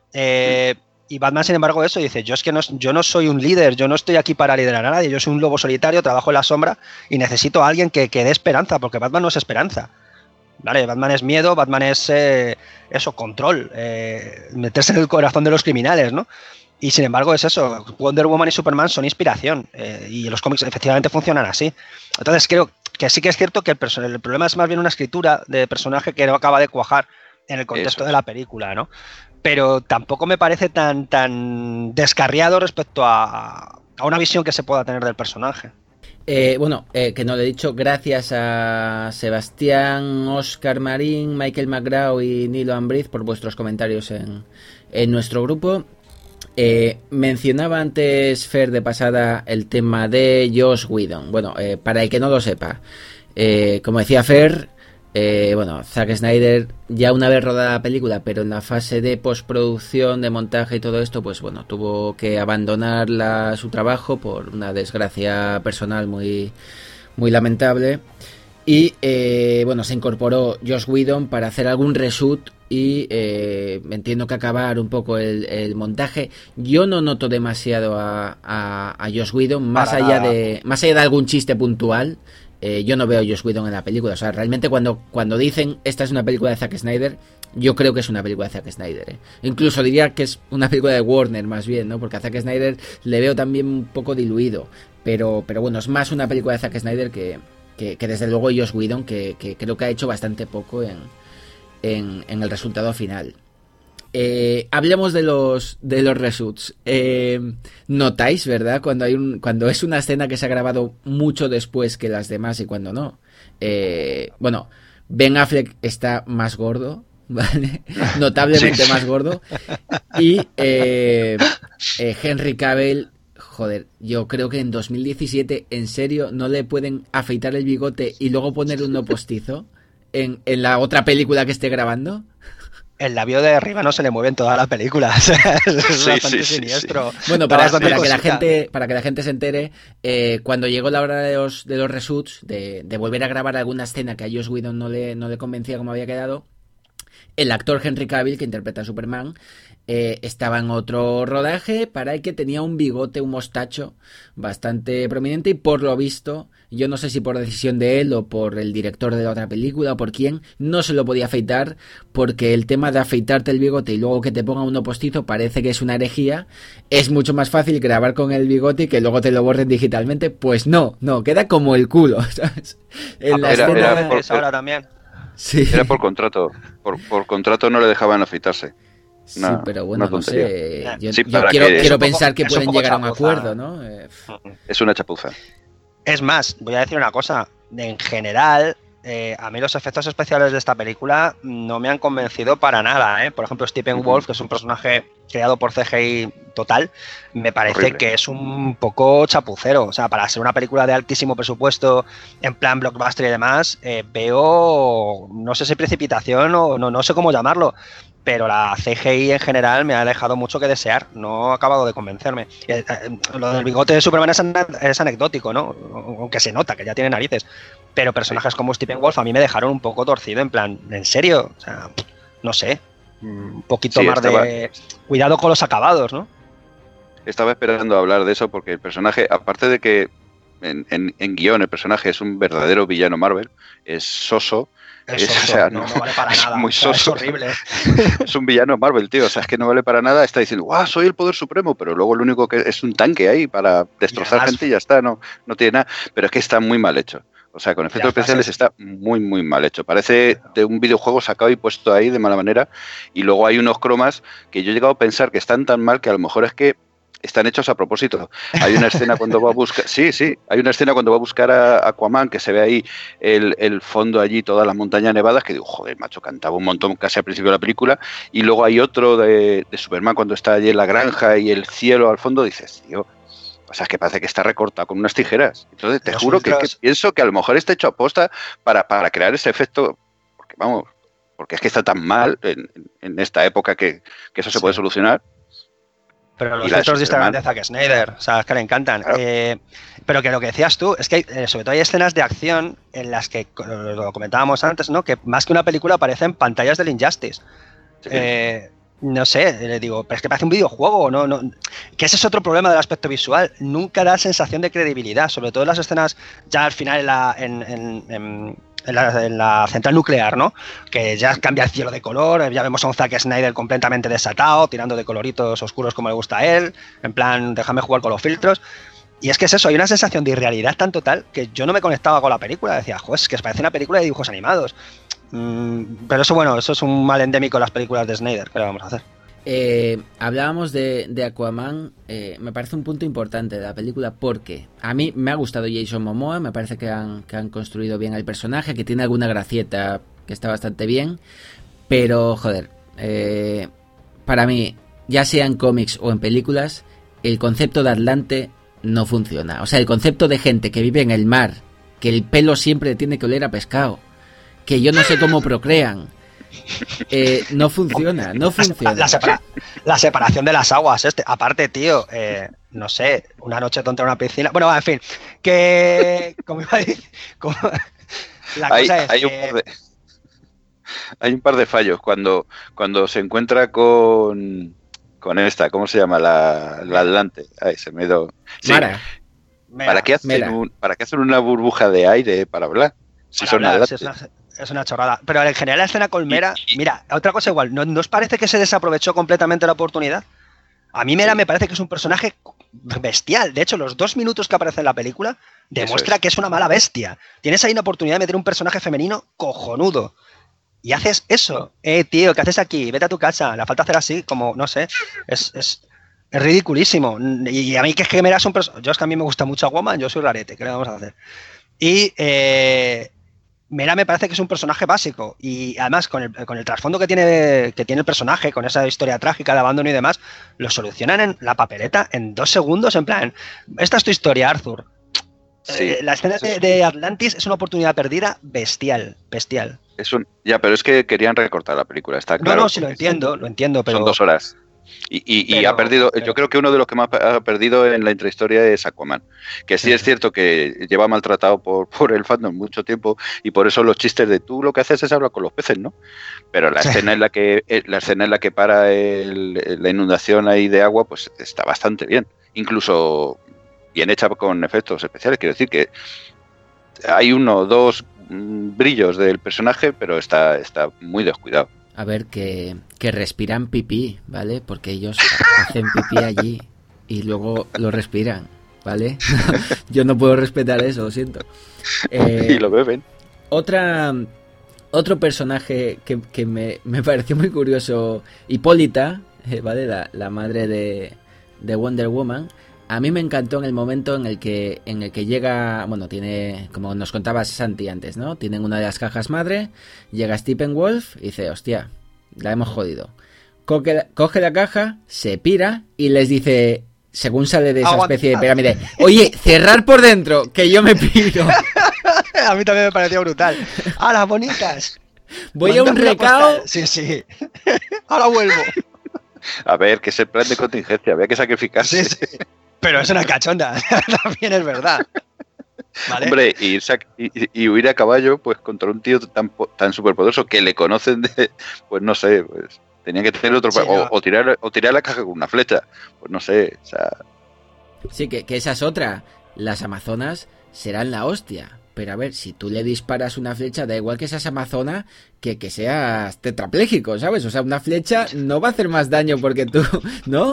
Y Batman, sin embargo, eso dice, yo no soy un líder, yo no estoy aquí para liderar a nadie, yo soy un lobo solitario, trabajo en la sombra y necesito a alguien que dé esperanza, porque Batman no es esperanza. Vale, Batman es miedo, Batman es control, meterse en el corazón de los criminales, ¿no? Y sin embargo es eso, Wonder Woman y Superman son inspiración y los cómics efectivamente funcionan así. Entonces creo que sí que es cierto que el problema es más bien una escritura de personaje que no acaba de cuajar en el contexto de la película, ¿no? Pero tampoco me parece tan descarriado respecto a una visión que se pueda tener del personaje. Que no le he dicho, gracias a Sebastián, Oscar Marín, Michael McGraw y Nilo Ambriz por vuestros comentarios en nuestro grupo. Mencionaba antes Fer de pasada el tema de Joss Whedon. Para el que no lo sepa, como decía Fer, Zack Snyder ya una vez rodada la película, pero en la fase de postproducción, de montaje y todo esto, tuvo que abandonar su trabajo por una desgracia personal muy, muy lamentable. Y se incorporó Joss Whedon para hacer algún reshoot y entiendo que acabar un poco el montaje. Yo no noto demasiado a Joss Whedon, más allá de algún chiste puntual. Yo no veo a Joss Whedon en la película. O sea, realmente cuando dicen esta es una película de Zack Snyder, yo creo que es una película de Zack Snyder. Incluso diría que es una película de Warner más bien, ¿no? Porque a Zack Snyder le veo también un poco diluido. Pero es más una película de Zack Snyder que desde luego Joss Whedon, que creo que ha hecho bastante poco en el resultado final. Hablemos de los reshoots. Notáis, ¿verdad? Cuando es una escena que se ha grabado mucho después que las demás y cuando no. Ben Affleck está más gordo, ¿vale? Notablemente más gordo. Y Henry Cavill, joder, yo creo que en 2017, en serio, no le pueden afeitar el bigote y luego poner uno postizo en la otra película que esté grabando. El labio de arriba no se le mueve en toda la película. O sea, es bastante siniestro. Bueno, para que la gente se entere, cuando llegó la hora de los reshoots, de volver a grabar alguna escena que a Joss Whedon no le convencía como había quedado, el actor Henry Cavill, que interpreta a Superman, estaba en otro rodaje para el que tenía un bigote, un mostacho bastante prominente, y por lo visto, yo no sé si por decisión de él o por el director de la otra película o por quién, no se lo podía afeitar, porque el tema de afeitarte el bigote y luego que te pongan uno postizo parece que es una herejía. Es mucho más fácil grabar con el bigote y que luego te lo borren digitalmente. Pues no, queda como el culo, ¿sabes? Era ahora también. Sí. Era por contrato. Por contrato no le dejaban afeitarse. Sí, pero bueno, no sé. Yo quiero pensar que pueden llegar a un acuerdo, ¿no? Es una chapuza. Es más, voy a decir una cosa. En general, a mí los efectos especiales de esta película no me han convencido para nada, ¿eh? Por ejemplo, Steppenwolf, que es un personaje creado por CGI total, me parece horrible, que es un poco chapucero. O sea, para ser una película de altísimo presupuesto, en plan blockbuster y demás, veo, no sé si precipitación o no sé cómo llamarlo, pero la CGI en general me ha dejado mucho que desear, no ha acabado de convencerme. Lo del bigote de Superman es anecdótico, ¿no? Aunque se nota que ya tiene narices, pero personajes como Steppenwolf a mí me dejaron un poco torcido, en plan, ¿en serio? O sea, no sé, un poquito más de cuidado con los acabados, ¿no? Estaba esperando hablar de eso porque el personaje, aparte de que en guión el personaje es un verdadero villano Marvel, es soso. No vale para nada. Es muy soso. Es horrible. Es un villano Marvel, tío. O sea, es que no vale para nada. Está diciendo, ¡guau! Soy el poder supremo. Pero luego lo único que es un tanque ahí para destrozar gente y ya está. No tiene nada. Pero es que está muy mal hecho. O sea, con efectos especiales está muy, muy mal hecho. Parece de un videojuego sacado y puesto ahí de mala manera. Y luego hay unos cromas que yo he llegado a pensar que están tan mal que a lo mejor es que están hechos a propósito. Hay una escena cuando va a buscar... Sí, hay una escena cuando va a buscar a Aquaman, que se ve ahí el fondo allí, todas las montañas nevadas, que digo, joder, macho, cantaba un montón casi al principio de la película. Y luego hay otro de Superman cuando está allí en la granja y el cielo al fondo, dices, tío... O sea, es que parece que está recortado con unas tijeras. Entonces, te juro que pienso que a lo mejor está hecho aposta para crear ese efecto, porque es que está tan mal en esta época que eso se puede solucionar. Pero los efectos de Instagram de Zack Snyder, o sea, es que le encantan. Claro. Pero que lo que decías tú, es que sobre todo hay escenas de acción en las que, lo comentábamos antes, ¿no? Que más que una película parecen pantallas del Injustice. Sí. No sé, le digo, pero es que parece un videojuego, ¿no? Que ese es otro problema del aspecto visual. Nunca da sensación de credibilidad, sobre todo en las escenas ya al final en la central nuclear, ¿no? Que ya cambia el cielo de color, ya vemos a un Zack Snyder completamente desatado, tirando de coloritos oscuros como le gusta a él, en plan, déjame jugar con los filtros. Y es que es eso, hay una sensación de irrealidad tan total que yo no me conectaba con la película. Decía, joder, es que parece una película de dibujos animados. Pero eso, bueno, eso es un mal endémico en las películas de Snyder. ¿Qué le vamos a hacer? Hablábamos de Aquaman. Me parece un punto importante de la película porque a mí me ha gustado Jason Momoa. Me parece que han construido bien el personaje, que tiene alguna gracieta que está bastante bien. Pero, joder, para mí, ya sea en cómics o en películas, el concepto de Atlante no funciona. O sea, el concepto de gente que vive en el mar, que el pelo siempre tiene que oler a pescado, que yo no sé cómo procrean, no funciona. La separación de las aguas, aparte, tío, no sé, una noche tonta en una piscina, bueno, en fin, que como iba a decir, la cosa es hay un par de fallos cuando se encuentra con esta, ¿cómo se llama? La Atlante. Ay, se me dio. Sí. Mara. ¿Para qué hacen una burbuja de aire para hablar? Si son Atlantes. Es una chorrada. Pero en general la escena con Mera, mira, otra cosa igual, ¿no os parece que se desaprovechó completamente la oportunidad? A mí Mera me parece que es un personaje bestial. De hecho, los 2 minutos que aparece en la película demuestra que es una mala bestia. Tienes ahí una oportunidad de meter un personaje femenino cojonudo. Y haces eso. Tío, ¿qué haces aquí? Vete a tu casa. Le falta hacer así, como, no sé. Es ridiculísimo. Y a mí que es que Mera es un personaje... Yo es que a mí me gusta mucho Aquaman, yo soy rarete. ¿Qué le vamos a hacer? Y... Mera me parece que es un personaje básico y además con el trasfondo que tiene el personaje, con esa historia trágica de abandono y demás, lo solucionan en la papeleta en 2 segundos, en plan, esta es tu historia, Arthur. Sí, la escena de Atlantis es una oportunidad perdida bestial. Pero es que querían recortar la película, está claro. No, sí lo entiendo, pero... Son 2 horas. Y ha perdido, yo creo que uno de los que más ha perdido en la intrahistoria es Aquaman, que sí es cierto que lleva maltratado por el fandom mucho tiempo y por eso los chistes de tú lo que haces es hablar con los peces, ¿no? Pero la escena en la que para la inundación ahí de agua, pues está bastante bien, incluso bien hecha con efectos especiales. Quiero decir que hay 1 o 2 brillos del personaje, pero está muy descuidado. A ver, que respiran pipí, ¿vale? Porque ellos hacen pipí allí y luego lo respiran, ¿vale? Yo no puedo respetar eso, lo siento. Y lo beben. Otro personaje que me pareció muy curioso, Hipólita, ¿vale? La madre de Wonder Woman. A mí me encantó en el momento en el que llega, bueno, tiene, como nos contabas Santi antes, ¿no? Tienen una de las cajas madre, llega Steppenwolf y dice, hostia, la hemos jodido. Coge la caja, se pira y les dice, según sale de esa especie de pirámide, oye, cerrar por dentro, que yo me piro. A mí también me pareció brutal. ¡Ah, las bonitas! Voy a un recao. Sí. Ahora vuelvo. A ver, que es el plan de contingencia, había que sacrificarse. Sí. Pero es una cachonda, también es verdad. ¿Vale? Hombre, y huir a caballo, pues contra un tío tan superpoderoso que le conocen de, pues no sé, pues tenían que tener otro, o tirar la caja con una flecha, pues no sé, o sea. Sí, que esa es otra. Las amazonas serán la hostia. Pero a ver, si tú le disparas una flecha, da igual que seas amazona que seas tetrapléjico, ¿sabes? O sea, una flecha no va a hacer más daño porque tú, ¿no?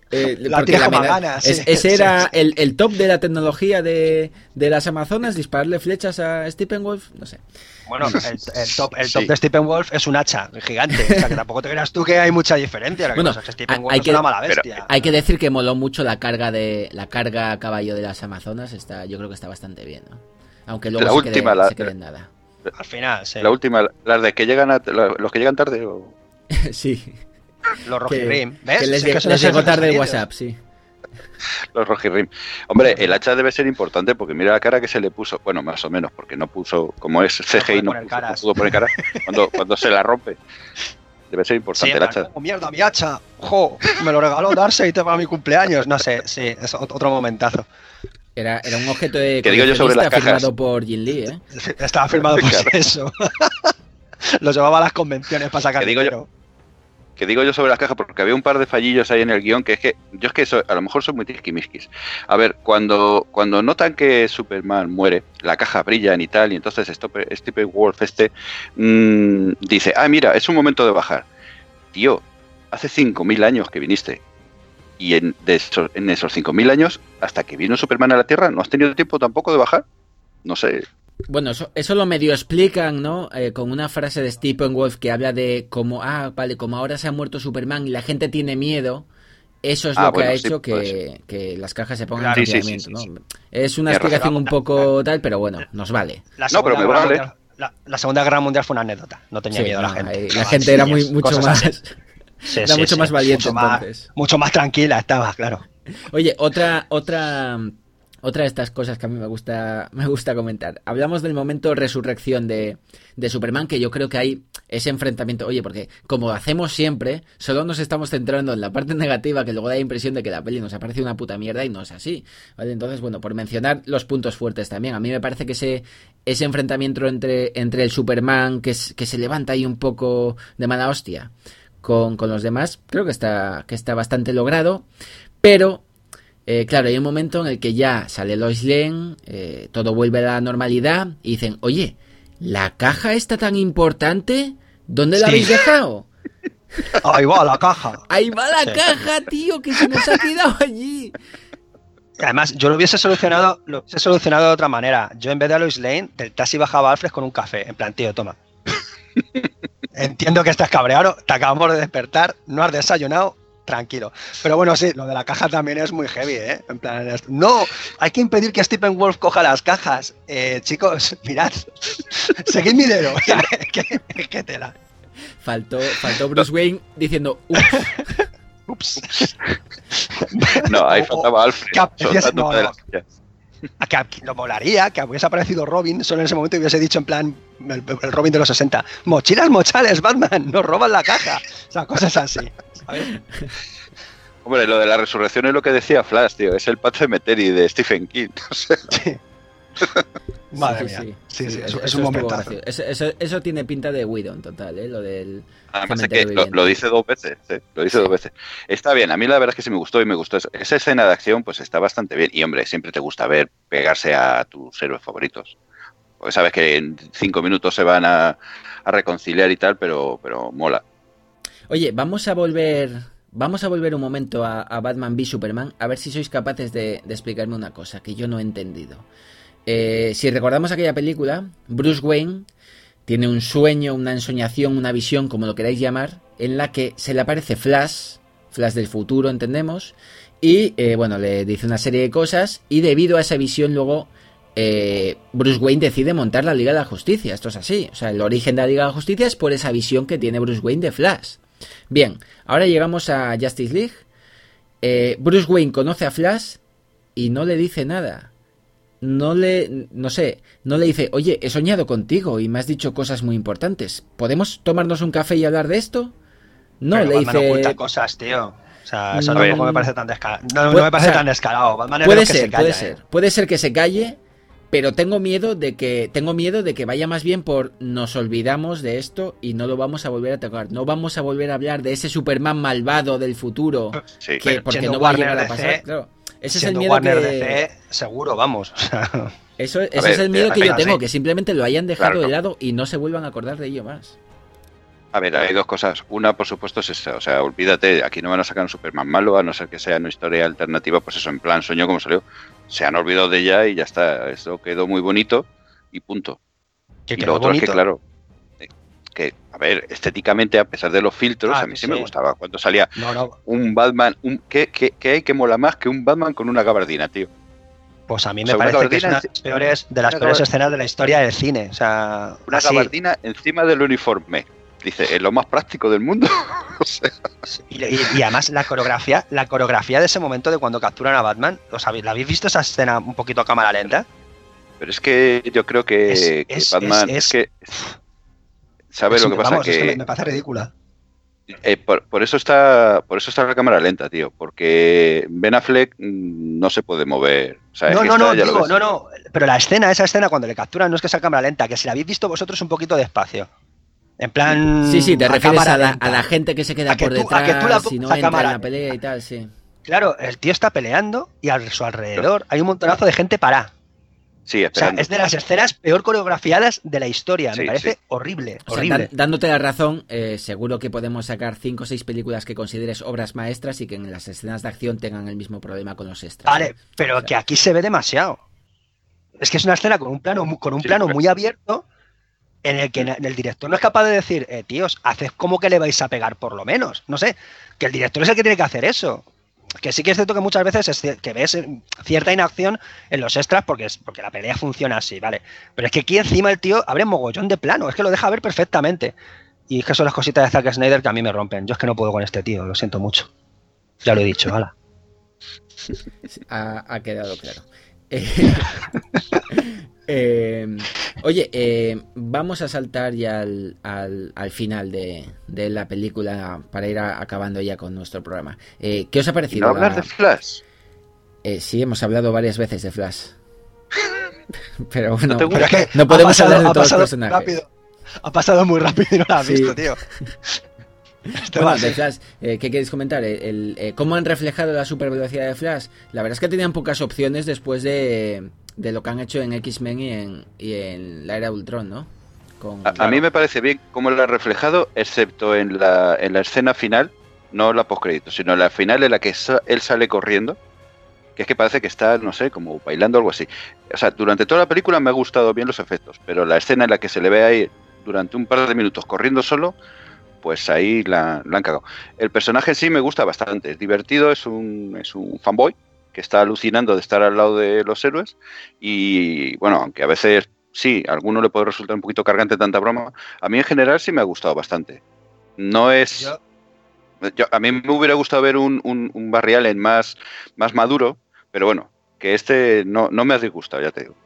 La tira como ganas. Ese era el top de la tecnología de las Amazonas, dispararle flechas a Steppenwolf, no sé. Bueno, el top de Steppenwolf es un hacha gigante. O sea, que tampoco te creas tú que hay mucha diferencia. Bueno, pasa es que Steppenwolf es una mala bestia. Hay que decir que moló mucho la carga a caballo de las Amazonas. Yo creo que está bastante bien, ¿no? Aunque luego se quede en nada. Al final, sí. La última, las de que llegan los que llegan tarde. Sí. Los Rohirrim, ¿ves? Que les llegó tarde el WhatsApp, sí. Los Rohirrim. Hombre, el hacha debe ser importante porque mira la cara que se le puso. Bueno, más o menos, porque no puso, como es CGI, no pudo poner cara. Cuando se la rompe. Debe ser importante el hacha. ¡Oh, mierda, mi hacha! ¡Jo! Me lo regaló Darkseid para mi cumpleaños. No sé, sí, es otro momentazo. Era un objeto de que digo yo sobre las firmado por Jin Lee, ¿eh? Estaba firmado por eso. Lo llevaba a las convenciones para sacar dinero. Que digo yo sobre las cajas, porque había un par de fallillos ahí en el guión, que es que yo a lo mejor soy muy tiquismiquis. A ver, cuando notan que Superman muere, la caja brilla y tal, y entonces Steppenwolf dice, mira, es un momento de bajar. Tío, hace 5.000 años que viniste, y en esos 5.000 años, hasta que vino Superman a la Tierra, ¿no has tenido tiempo tampoco de bajar? No sé. Bueno, eso lo medio explican, ¿no? Con una frase de Steppenwolf que habla de como, como ahora se ha muerto Superman y la gente tiene miedo, eso es lo que ha hecho que las cajas se pongan en funcionamiento, ¿no? Es una explicación un poco tal, pero bueno, nos vale. La Segunda Guerra Mundial fue una anécdota, no tenía miedo la gente. La gente era mucho más... era mucho más valiente entonces. Mucho más tranquila estaba, claro. Oye, otra de estas cosas que a mí me gusta comentar. Hablamos del momento resurrección de Superman, que yo creo que hay ese enfrentamiento. Oye, porque como hacemos siempre, solo nos estamos centrando en la parte negativa, que luego da la impresión de que la peli nos ha parecido una puta mierda y no es así, ¿vale? Entonces, bueno, por mencionar los puntos fuertes también. A mí me parece que ese enfrentamiento entre el Superman que se levanta ahí un poco de mala hostia con los demás, creo que está bastante logrado, pero... claro, hay un momento en el que ya sale Lois Lane, todo vuelve a la normalidad y dicen, oye, ¿la caja está tan importante? ¿Dónde la habéis dejado? Ahí va la caja. Ahí va la caja, tío, que se nos ha quedado allí. Además, yo lo hubiese solucionado de otra manera. Yo en vez de a Lois Lane, del taxi bajaba a Alfred con un café. En plan, tío, toma. Entiendo que estás cabreado, te acabamos de despertar, no has desayunado. Tranquilo. Pero bueno, sí, lo de la caja también es muy heavy, ¿eh? En plan, no, hay que impedir que Steppenwolf coja las cajas. Chicos, mirad, seguid mi dedo. ¿Qué tela? Faltó Bruce Wayne diciendo, ups. No, ahí faltaba Alfred. Que lo molaría, que hubiese aparecido Robin, solo en ese momento hubiese dicho en plan, el Robin de los 60, mochilas mochales, Batman, nos roban la caja. O sea, cosas así. Hombre, lo de la resurrección es lo que decía Flash, tío. Es el Paz Cemetery de Stephen King. O sea, sí. Madre mía. Sí, es un momentazo. Eso tiene pinta de Whedon total, ¿eh? Lo del... Además es que lo dice dos veces, ¿eh? Lo dice dos veces. Está bien, a mí la verdad es que sí me gustó y me gustó. Esa escena de acción pues está bastante bien. Y hombre, siempre te gusta ver pegarse a tus héroes favoritos. Porque sabes que en 5 minutos se van a reconciliar y tal, pero mola. Oye, vamos a volver un momento a Batman v Superman, a ver si sois capaces de explicarme una cosa que yo no he entendido. Si recordamos aquella película, Bruce Wayne tiene un sueño, una ensoñación, una visión, como lo queráis llamar, en la que se le aparece Flash del futuro, entendemos, y bueno, le dice una serie de cosas, y debido a esa visión luego Bruce Wayne decide montar la Liga de la Justicia. Esto es así, o sea, el origen de la Liga de la Justicia es por esa visión que tiene Bruce Wayne de Flash. Bien, ahora llegamos a Justice League. Bruce Wayne conoce a Flash y no le dice nada. No le dice, oye, he soñado contigo y me has dicho cosas muy importantes. ¿Podemos tomarnos un café y hablar de esto? No, pero le Batman dice... oculta cosas, tío. O sea, eso tampoco me parece tan descarado. No me parece tan descarado. Batman es puede ser, que se calla, puede ser que se calle, pero tengo miedo de que vaya más bien por nos olvidamos de esto y no lo vamos a volver a tocar. No vamos a volver a hablar de ese Superman malvado del futuro, sí, porque no va a llegar a pasar. Claro, ese es el miedo Warner que... DC, seguro, vamos. Ese es el miedo que yo tengo, que simplemente lo hayan dejado de lado y no se vuelvan a acordar de ello más. A ver, hay dos cosas. Una, por supuesto, es esa. O sea, olvídate, aquí no van a sacar un Superman malo, a no ser que sea una historia alternativa, pues eso, en plan sueño como salió. Se han olvidado de ella y ya está. Eso quedó muy bonito y punto. Y lo otro es que, claro, que, a ver, estéticamente, a pesar de los filtros, a mí sí me gustaba cuando salía un Batman, ¿qué hay que mola más que un Batman con una gabardina, tío? Pues a mí me parece que es una de las peores escenas de la historia del cine. O sea, una gabardina encima del uniforme. Dice, es lo más práctico del mundo. O sea. y además la coreografía de ese momento de cuando capturan a Batman, ¿la habéis visto esa escena un poquito a cámara lenta? Pero es que yo creo que Batman es que ¿sabes lo que pasa? Es que me parece ridícula. Por eso está la cámara lenta, tío, porque Ben Affleck no se puede mover. O sea, no, pero esa escena cuando le capturan no es que sea cámara lenta, que si la habéis visto vosotros un poquito despacio. En plan... Sí, te refieres a la gente que se queda por detrás, si no entra en la pelea y tal, sí. Claro, el tío está peleando y a su alrededor hay un montonazo de gente parada. Sí, esperando. O sea, es de las escenas peor coreografiadas de la historia. Me parece horrible. O sea, dándote la razón, seguro que podemos sacar 5 o 6 películas que consideres obras maestras y que en las escenas de acción tengan el mismo problema con los extras. Vale, pero que aquí se ve demasiado. Es que es una escena con un plano muy abierto en el que el director no es capaz de decir, tíos, haced como que le vais a pegar por lo menos. No sé, que el director es el que tiene que hacer eso. Que sí que es cierto que muchas veces que ves cierta inacción en los extras porque la pelea funciona así, ¿vale? Pero es que aquí encima el tío abre mogollón de plano, es que lo deja ver perfectamente. Y es que son las cositas de Zack Snyder que a mí me rompen. Yo es que no puedo con este tío, lo siento mucho. Ya lo he dicho, hala. Ha quedado claro. Oye, vamos a saltar ya al final de la película para ir acabando ya con nuestro programa. ¿Qué os ha parecido? ¿No hablar de Flash? Sí, hemos hablado varias veces de Flash. Pero bueno, no podemos hablar de todos los personajes. Rápido. Ha pasado muy rápido y no lo has visto, tío. Bueno, de Flash, ¿qué queréis comentar? ¿Cómo han reflejado la supervelocidad de Flash? La verdad es que tenían pocas opciones después de lo que han hecho en X-Men y en la era Ultron, ¿no? A mí me parece bien cómo lo han reflejado, excepto en la escena final, no la postcrédito, sino en la final en la que él sale corriendo, que es que parece que está, no sé, como bailando o algo así. O sea, durante toda la película me ha gustado bien los efectos, pero la escena en la que se le ve ahí durante un par de minutos corriendo solo, pues ahí la han cagado. El personaje en sí me gusta bastante, es divertido, es un fanboy que está alucinando de estar al lado de los héroes y, bueno, aunque a veces sí, a alguno le puede resultar un poquito cargante tanta broma, a mí en general sí me ha gustado bastante. No es... a mí me hubiera gustado ver un Barry Allen más maduro, pero bueno, que este no me ha disgustado, ya te digo.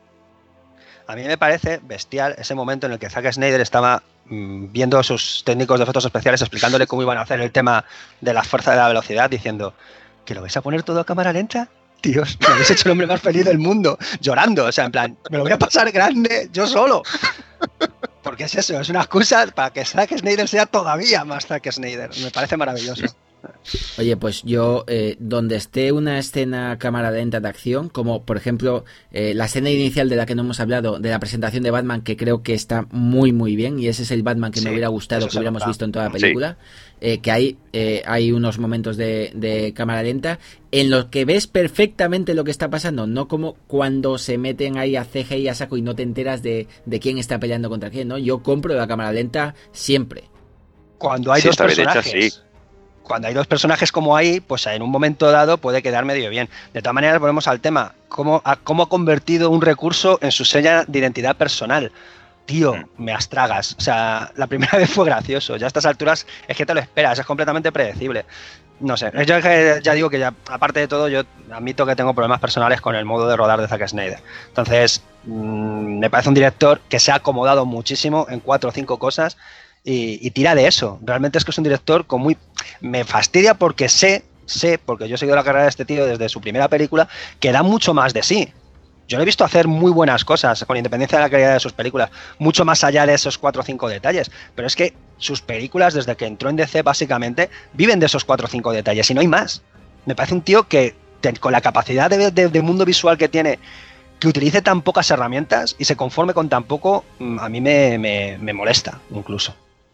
A mí me parece bestial ese momento en el que Zack Snyder estaba viendo a sus técnicos de efectos especiales explicándole cómo iban a hacer el tema de la fuerza de la velocidad, diciendo, ¿que lo vais a poner todo a cámara lenta? Tíos, me habéis hecho el hombre más feliz del mundo, llorando, o sea, en plan, me lo voy a pasar grande yo solo. Porque es eso, es una excusa para que Zack Snyder sea todavía más Zack Snyder. Me parece maravilloso. Oye, pues yo, donde esté una escena cámara lenta de acción, como por ejemplo la escena inicial de la que no hemos hablado, de la presentación de Batman, que creo que está muy muy bien, y ese es el Batman que me hubiera gustado que hubiéramos visto en toda la película, que hay unos momentos de cámara lenta en los que ves perfectamente lo que está pasando, no como cuando se meten ahí a CGI a saco y no te enteras de quién está peleando contra quién, ¿no? Yo compro la cámara lenta siempre. Cuando hay dos personajes... Cuando hay dos personajes como ahí, pues en un momento dado puede quedar medio bien. De todas maneras, volvemos al tema. ¿Cómo ha convertido un recurso en su seña de identidad personal? Tío, me astragas. O sea, la primera vez fue gracioso. Ya a estas alturas es que te lo esperas, es completamente predecible. No sé, yo ya digo que ya, aparte de todo, yo admito que tengo problemas personales con el modo de rodar de Zack Snyder. Entonces, me parece un director que se ha acomodado muchísimo en 4 o 5 cosas y tira de eso. Realmente es que es un director con muy... Me fastidia porque sé, porque yo he seguido la carrera de este tío desde su primera película, que da mucho más de sí. Yo lo he visto hacer muy buenas cosas, con independencia de la calidad de sus películas, mucho más allá de esos 4 o 5 detalles. Pero es que sus películas, desde que entró en DC, básicamente, viven de esos 4 o 5 detalles y no hay más. Me parece un tío que, con la capacidad de mundo visual que tiene, que utilice tan pocas herramientas y se conforme con tan poco, a mí me molesta, incluso.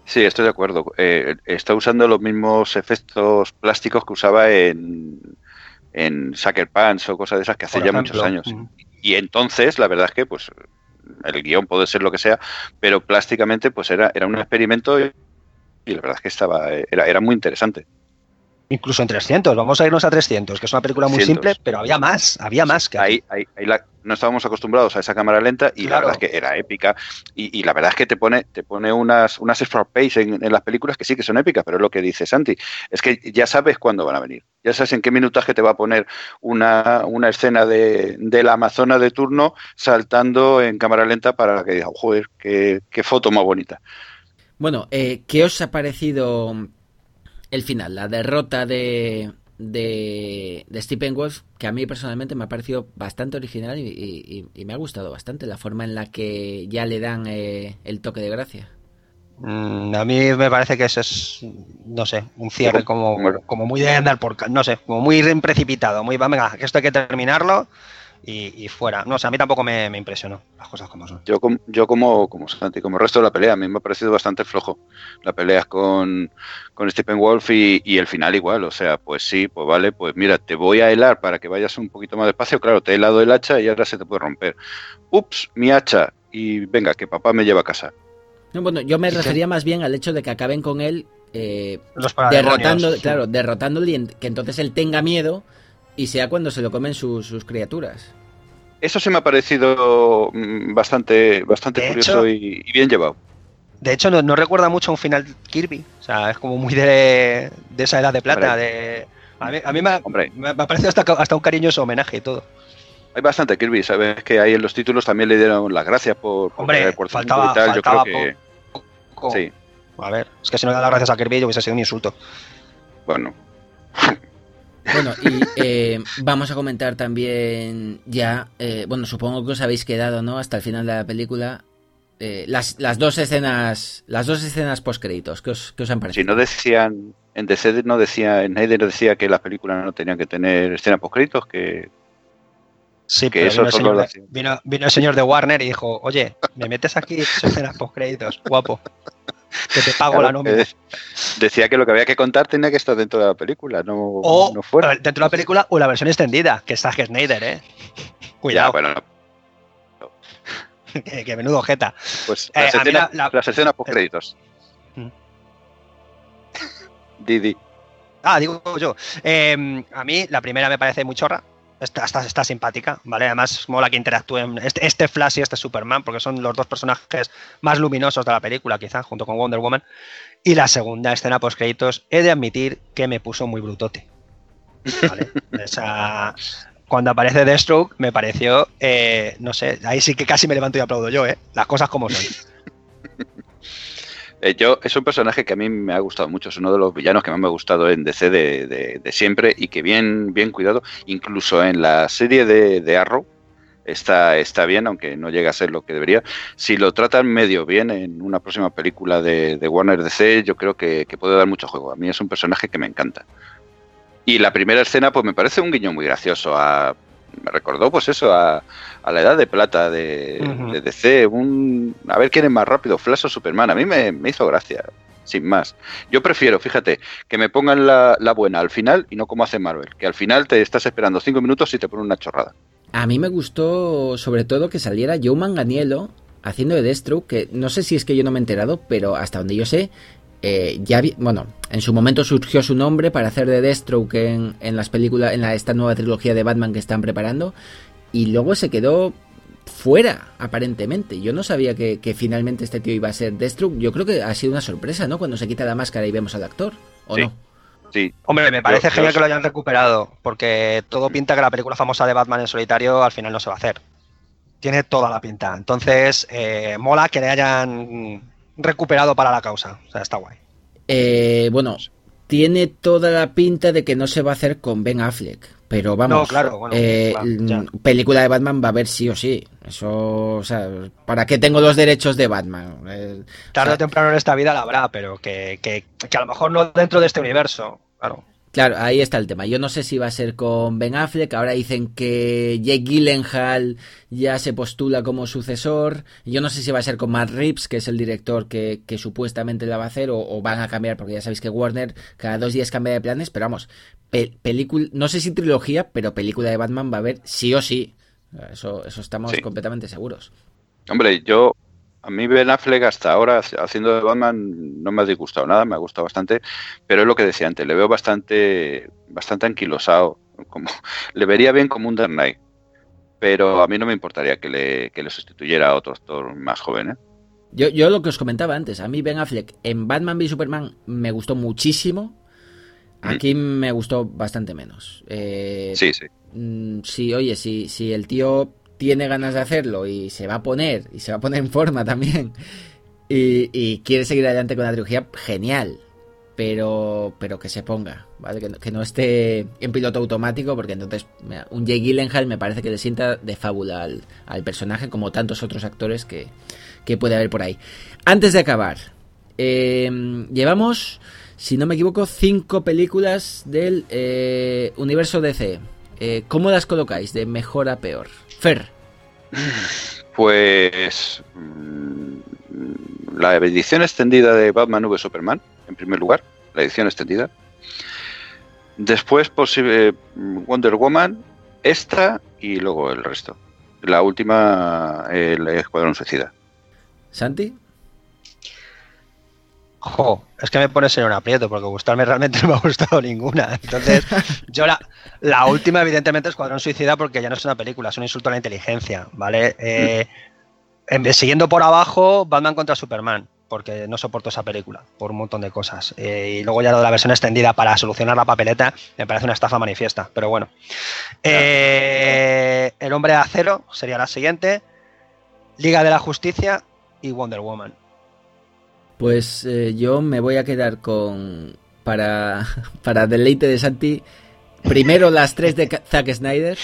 Sí, estoy de acuerdo. Está usando los mismos efectos plásticos que usaba en Sucker Punch o cosas de esas que hace Por ya ejemplo. muchos años. Y entonces, la verdad es que pues el guión puede ser lo que sea, pero plásticamente pues era un experimento y la verdad es que era muy interesante. Incluso en 300, vamos a irnos a 300, que es una película muy 300. simple, pero había más que ahí no estábamos acostumbrados a esa cámara lenta y Claro. la verdad es que era épica y la verdad es que te pone unas extra pace en las películas que sí que son épicas, pero es lo que dice Santi, es que ya sabes cuándo van a venir, ya sabes en qué minutaje te va a poner una escena de la amazona de turno saltando en cámara lenta para que digas, joder, qué foto más bonita. Bueno, ¿qué os ha parecido el final, la derrota de Steppenwolf, que a mí personalmente me ha parecido bastante original y me ha gustado bastante la forma en la que ya le dan el toque de gracia? A mí me parece que eso es, no sé, un cierre como muy de andar por, no sé, como muy precipitado, muy, venga, que esto hay que terminarlo y fuera. No sé, a mí tampoco me impresionó, las cosas como son. Yo como Santi, como el resto de la pelea, a mí me ha parecido bastante flojo la pelea con Steppenwolf y el final igual, o sea, pues sí, pues vale, pues mira, te voy a helar para que vayas un poquito más despacio, claro, te he helado el hacha y ahora se te puede romper. Ups, mi hacha, y venga, que papá me lleva a casa. No, bueno, yo me refería más bien al hecho de que acaben con él derrotándole y que entonces él tenga miedo y sea cuando se lo comen sus criaturas. Eso sí me ha parecido bastante curioso y bien llevado. De hecho, no recuerda mucho a un final Kirby. O sea, es como muy de esa edad de plata. A mí me ha parecido hasta un cariñoso homenaje y todo. Hay bastante Kirby, ¿sabes? Que ahí en los títulos también le dieron las gracias por faltaba y tal. Yo creo que poco. Sí. A ver, es que si no le da las gracias a Kirby, yo hubiese sido un insulto. Bueno. Bueno, y vamos a comentar también ya, bueno, supongo que os habéis quedado, ¿no? Hasta el final de la película, las dos escenas post-créditos, ¿qué os han parecido? Si no decían, en DC no decía, en Snyder decía que las películas no tenían que tener escenas post-créditos, que... Sí, que pero eso vino el señor de Warner y dijo, oye, me metes aquí escenas post-créditos, guapo, que te pago la nómina. Decía que lo que había que contar tenía que estar dentro de la película, no fuera. Dentro de la película o la versión extendida, que es Zack Snyder, Cuidado. Ya, bueno, que menudo jeta. Pues las escenas post-créditos. Didi. Digo yo. A mí la primera me parece muy chorra. Está simpática, ¿vale? Además mola que interactúen este Flash y este Superman, porque son los dos personajes más luminosos de la película, quizá, junto con Wonder Woman. Y la segunda escena post créditos, he de admitir que me puso muy brutote, ¿vale? Cuando aparece Deathstroke me pareció, no sé, ahí sí que casi me levanto y aplaudo yo, las cosas como son. Es un personaje que a mí me ha gustado mucho, es uno de los villanos que más me ha gustado en DC de siempre y que bien cuidado, incluso en la serie de Arrow está bien, aunque no llega a ser lo que debería. Si lo tratan medio bien en una próxima película de Warner DC, yo creo que puede dar mucho juego. A mí es un personaje que me encanta. Y la primera escena pues me parece un guiño muy gracioso me recordó pues eso a la edad de plata de DC, a ver quién es más rápido, Flash o Superman. A mí me hizo gracia, sin más. Yo prefiero, fíjate, que me pongan la buena al final y no como hace Marvel, que al final te estás esperando 5 minutos y te ponen una chorrada. A mí me gustó sobre todo que saliera Joe Manganiello haciendo de Deathstroke, que no sé si es que yo no me he enterado, pero hasta donde yo sé, en su momento surgió su nombre para hacer de Deathstroke en las películas, esta nueva trilogía de Batman que están preparando, y luego se quedó fuera, aparentemente. Yo no sabía que finalmente este tío iba a ser Deathstroke. Yo creo que ha sido una sorpresa, ¿no? Cuando se quita la máscara y vemos al actor, ¿o no? Sí. Hombre, me parece genial que lo hayan recuperado, porque todo pinta que la película famosa de Batman en solitario al final no se va a hacer. Tiene toda la pinta. Entonces, mola que le hayan recuperado para la causa. O sea, está guay. Bueno, tiene toda la pinta de que no se va a hacer con Ben Affleck. Pero vamos, no, claro, película de Batman va a haber sí o sí. Eso, o sea, ¿para qué tengo los derechos de Batman? Tarde o temprano en esta vida la habrá, pero que a lo mejor no dentro de este universo, claro. Claro, ahí está el tema. Yo no sé si va a ser con Ben Affleck. Ahora dicen que Jake Gyllenhaal ya se postula como sucesor. Yo no sé si va a ser con Matt Reeves, que es el director que supuestamente la va a hacer, o van a cambiar, porque ya sabéis que Warner cada 2 días cambia de planes. Pero vamos, película, no sé si trilogía, pero película de Batman va a haber sí o sí. Eso estamos completamente seguros. Hombre, a mí Ben Affleck hasta ahora haciendo de Batman no me ha disgustado nada, me ha gustado bastante, pero es lo que decía antes, le veo bastante anquilosado, le vería bien como un Dark Knight, pero a mí no me importaría que le sustituyera a otro actor más joven, ¿eh? Yo lo que os comentaba antes, a mí Ben Affleck en Batman v Superman me gustó muchísimo, aquí me gustó bastante menos. Sí, oye, si el tío tiene ganas de hacerlo y se va a poner en forma también y quiere seguir adelante con la trilogía, genial, pero que se ponga, ¿vale? Que no esté en piloto automático, porque entonces un Jake Gyllenhaal me parece que le sienta de fábula al personaje, como tantos otros actores que puede haber por ahí. Antes de acabar, llevamos, si no me equivoco, 5 películas del universo DC. ¿Cómo las colocáis de mejor a peor? Fer. Pues la edición extendida de Batman v Superman, en primer lugar, la edición extendida. Después Wonder Woman, esta y luego el resto. La última, el Escuadrón Suicida. ¿Santi? Es que me pones en un aprieto, porque gustarme realmente no me ha gustado ninguna. Entonces, yo la última, evidentemente, es Escuadrón Suicida, porque ya no es una película, es un insulto a la inteligencia, ¿vale? Siguiendo por abajo, Batman contra Superman, porque no soporto esa película, por un montón de cosas. Y luego ya lo de la versión extendida para solucionar la papeleta, me parece una estafa manifiesta, pero bueno. El Hombre de Acero sería la siguiente, Liga de la Justicia y Wonder Woman. Pues yo me voy a quedar para deleite de Santi, primero las 3 de Zack Snyder,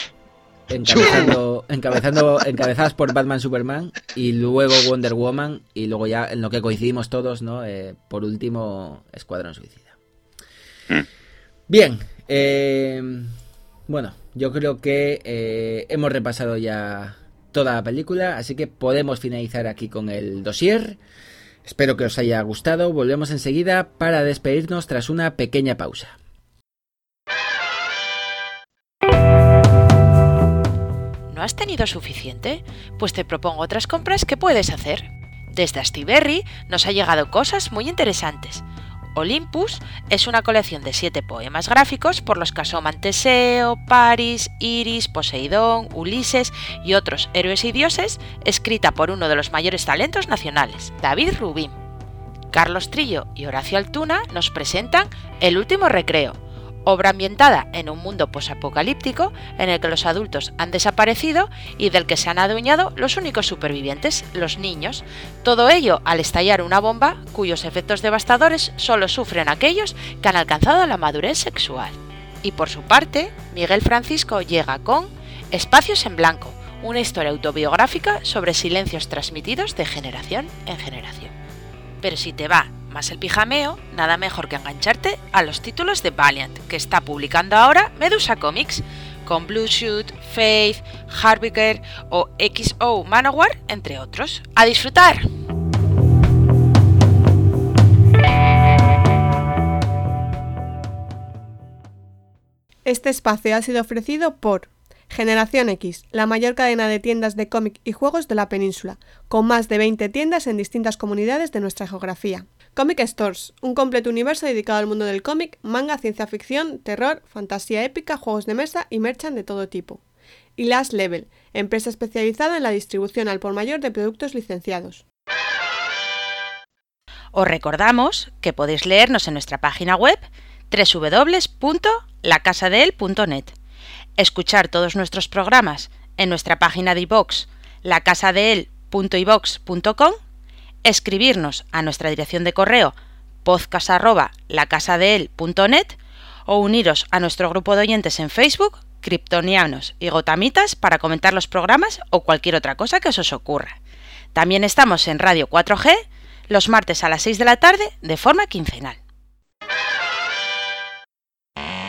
encabezadas por Batman Superman, y luego Wonder Woman, y luego ya en lo que coincidimos todos, ¿no? Por último, Escuadrón Suicida. Bien, bueno, yo creo que hemos repasado ya toda la película, así que podemos finalizar aquí con el dossier. Espero que os haya gustado. Volvemos enseguida para despedirnos tras una pequeña pausa. ¿No has tenido suficiente? Pues te propongo otras compras que puedes hacer. Desde Astiberri nos ha llegado cosas muy interesantes. Olympus es una colección de 7 poemas gráficos por los que asoman Teseo, Paris, Iris, Poseidón, Ulises y otros héroes y dioses, escrita por uno de los mayores talentos nacionales, David Rubín. Carlos Trillo y Horacio Altuna nos presentan El último recreo, obra ambientada en un mundo posapocalíptico en el que los adultos han desaparecido y del que se han adueñado los únicos supervivientes, los niños. Todo ello al estallar una bomba cuyos efectos devastadores solo sufren aquellos que han alcanzado la madurez sexual. Y por su parte, Miguel Francisco llega con Espacios en Blanco, una historia autobiográfica sobre silencios transmitidos de generación en generación. Pero si te va más el pijameo, nada mejor que engancharte a los títulos de Valiant, que está publicando ahora Medusa Comics, con Blue Shoot, Faith, Harbinger o XO Manowar, entre otros. ¡A disfrutar! Este espacio ha sido ofrecido por Generación X, la mayor cadena de tiendas de cómic y juegos de la península, con más de 20 tiendas en distintas comunidades de nuestra geografía. Comic Stores, un completo universo dedicado al mundo del cómic, manga, ciencia ficción, terror, fantasía épica, juegos de mesa y merchan de todo tipo. Y Last Level, empresa especializada en la distribución al por mayor de productos licenciados. Os recordamos que podéis leernos en nuestra página web www.lacasadeel.net, escuchar todos nuestros programas en nuestra página de iVoox, lacasadeel.ivox.com, escribirnos a nuestra dirección de correo podcast@lacasadeel.net o uniros a nuestro grupo de oyentes en Facebook, Kryptonianos y Gotamitas, para comentar los programas o cualquier otra cosa que os ocurra. También estamos en Radio 4G los martes a las 6 de la tarde de forma quincenal.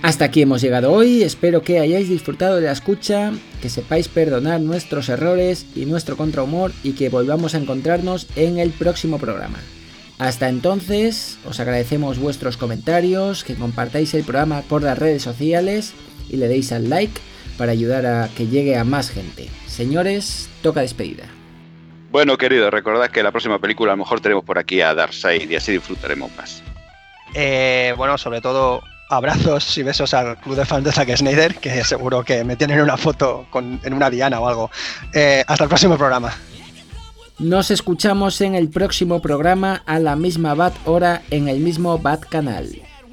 Hasta aquí hemos llegado hoy, espero que hayáis disfrutado de la escucha, que sepáis perdonar nuestros errores y nuestro contrahumor y que volvamos a encontrarnos en el próximo programa. Hasta entonces, os agradecemos vuestros comentarios, que compartáis el programa por las redes sociales y le deis al like para ayudar a que llegue a más gente. Señores, toca despedida. Bueno, queridos, recordad que la próxima película a lo mejor tenemos por aquí a Darkseid y así disfrutaremos más. Bueno, sobre todo abrazos y besos al club de fans de Zack Snyder, que seguro que me tienen una foto en una diana o algo. Hasta el próximo programa. Nos escuchamos en el próximo programa a la misma Bat hora en el mismo Bat canal.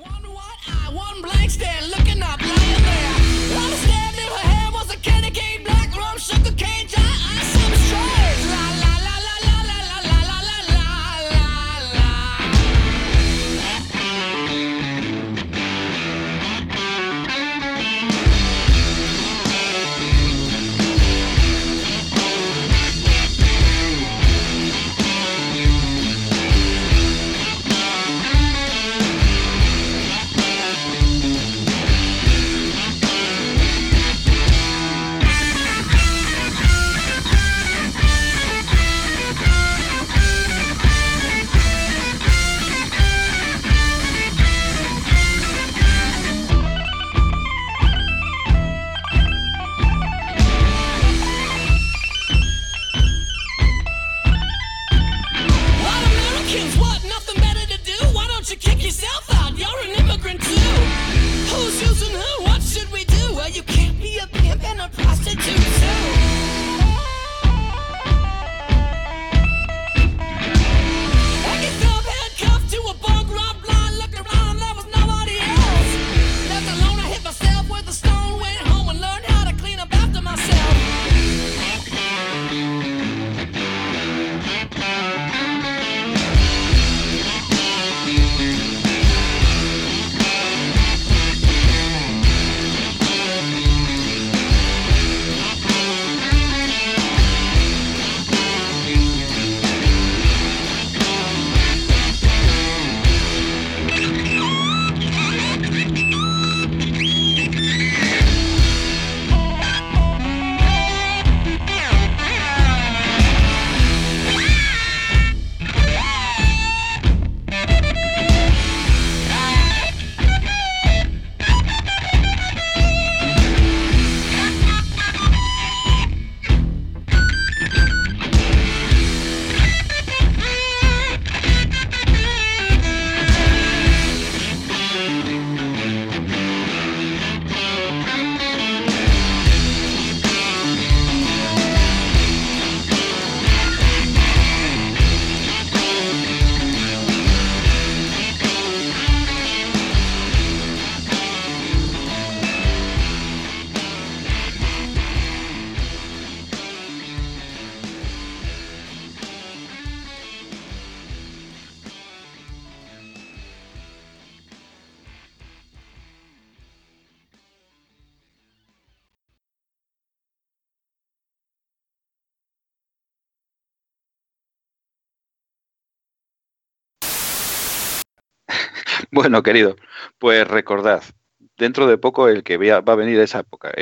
Bueno, querido, pues recordad, dentro de poco el que va a venir es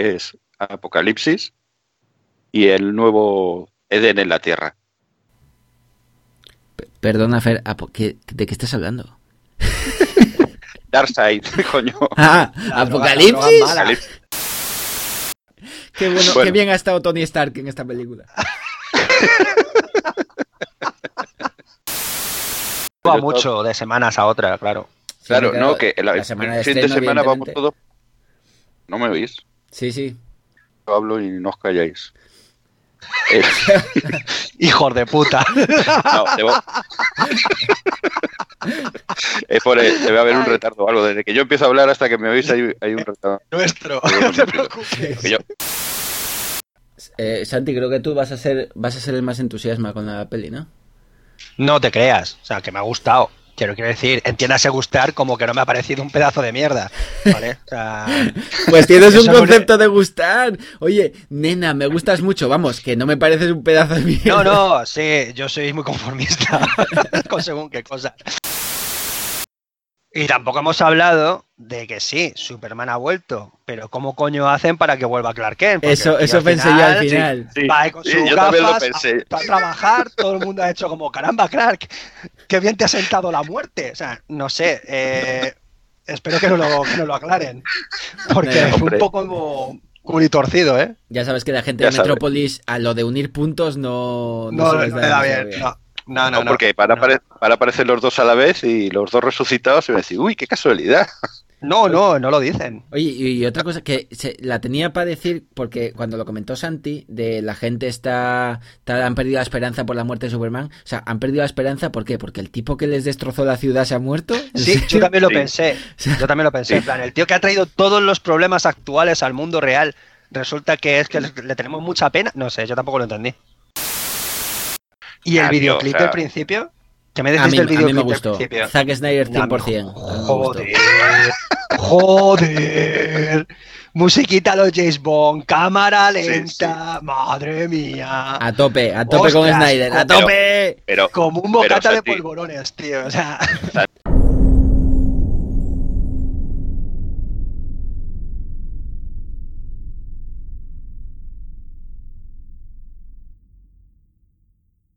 Apocalipsis y el nuevo Edén en la Tierra. Perdona, Fer, ¿de qué estás hablando? Darkseid, coño. Ah, ¿Apocalipsis? Qué bueno, Bueno. qué bien ha estado Tony Stark en esta película. Va mucho de semanas a otra, claro. Claro, Sí, no, que la semana de el fin de estreno, semana vamos evidentemente. todos. ¿No me oís? Sí, sí. Yo hablo y no os calláis. Hijos de puta. No, debe haber un retardo o algo. Desde que yo empiezo a hablar hasta que me oís hay un retardo. Nuestro, no te preocupes. Que yo- Santi, creo que tú vas a ser el más entusiasma con la peli, ¿no? No te creas, o sea, que me ha gustado. Quiero decir, entiéndase gustar como que no me ha parecido un pedazo de mierda, ¿vale? O sea, Pues tienes un eso no concepto de gustar. Oye, nena, me gustas mucho. Vamos, que no me pareces un pedazo de mierda. No, sí, yo soy muy conformista con según qué cosas. Y tampoco hemos hablado de que sí, Superman ha vuelto, pero ¿cómo coño hacen para que vuelva Clark Kent? Porque Eso pensé yo al final. Sí, va con sus yo gafas también lo pensé. a trabajar, todo el mundo ha hecho como, caramba, Clark, qué bien te ha sentado la muerte. O sea, no sé, espero que no lo aclaren, porque es un poco como curitorcido, ¿eh? Ya sabes que la gente de Metrópolis a lo de unir puntos no se les da bien. No, porque para aparecer los dos a la vez y los dos resucitados se van a decir, uy, qué casualidad. No lo dicen. Oye, y otra cosa que la tenía para decir, porque cuando lo comentó Santi, de la gente han perdido la esperanza por la muerte de Superman. O sea, han perdido la esperanza, ¿por qué? Porque el tipo que les destrozó la ciudad se ha muerto. Sí, yo también lo pensé. Yo también lo pensé. En plan, el tío que ha traído todos los problemas actuales al mundo real, resulta que es que le tenemos mucha pena. No sé, yo tampoco lo entendí. ¿Y el videoclip del principio? ¿Qué me decís del videoclip? A mí me gustó. Zack Snyder 100%. Joder. Musiquita a los James Bond, cámara lenta, sí. Madre mía. A tope con Snyder, a tope. Pero como un bocata de polvorones, tío. O sea.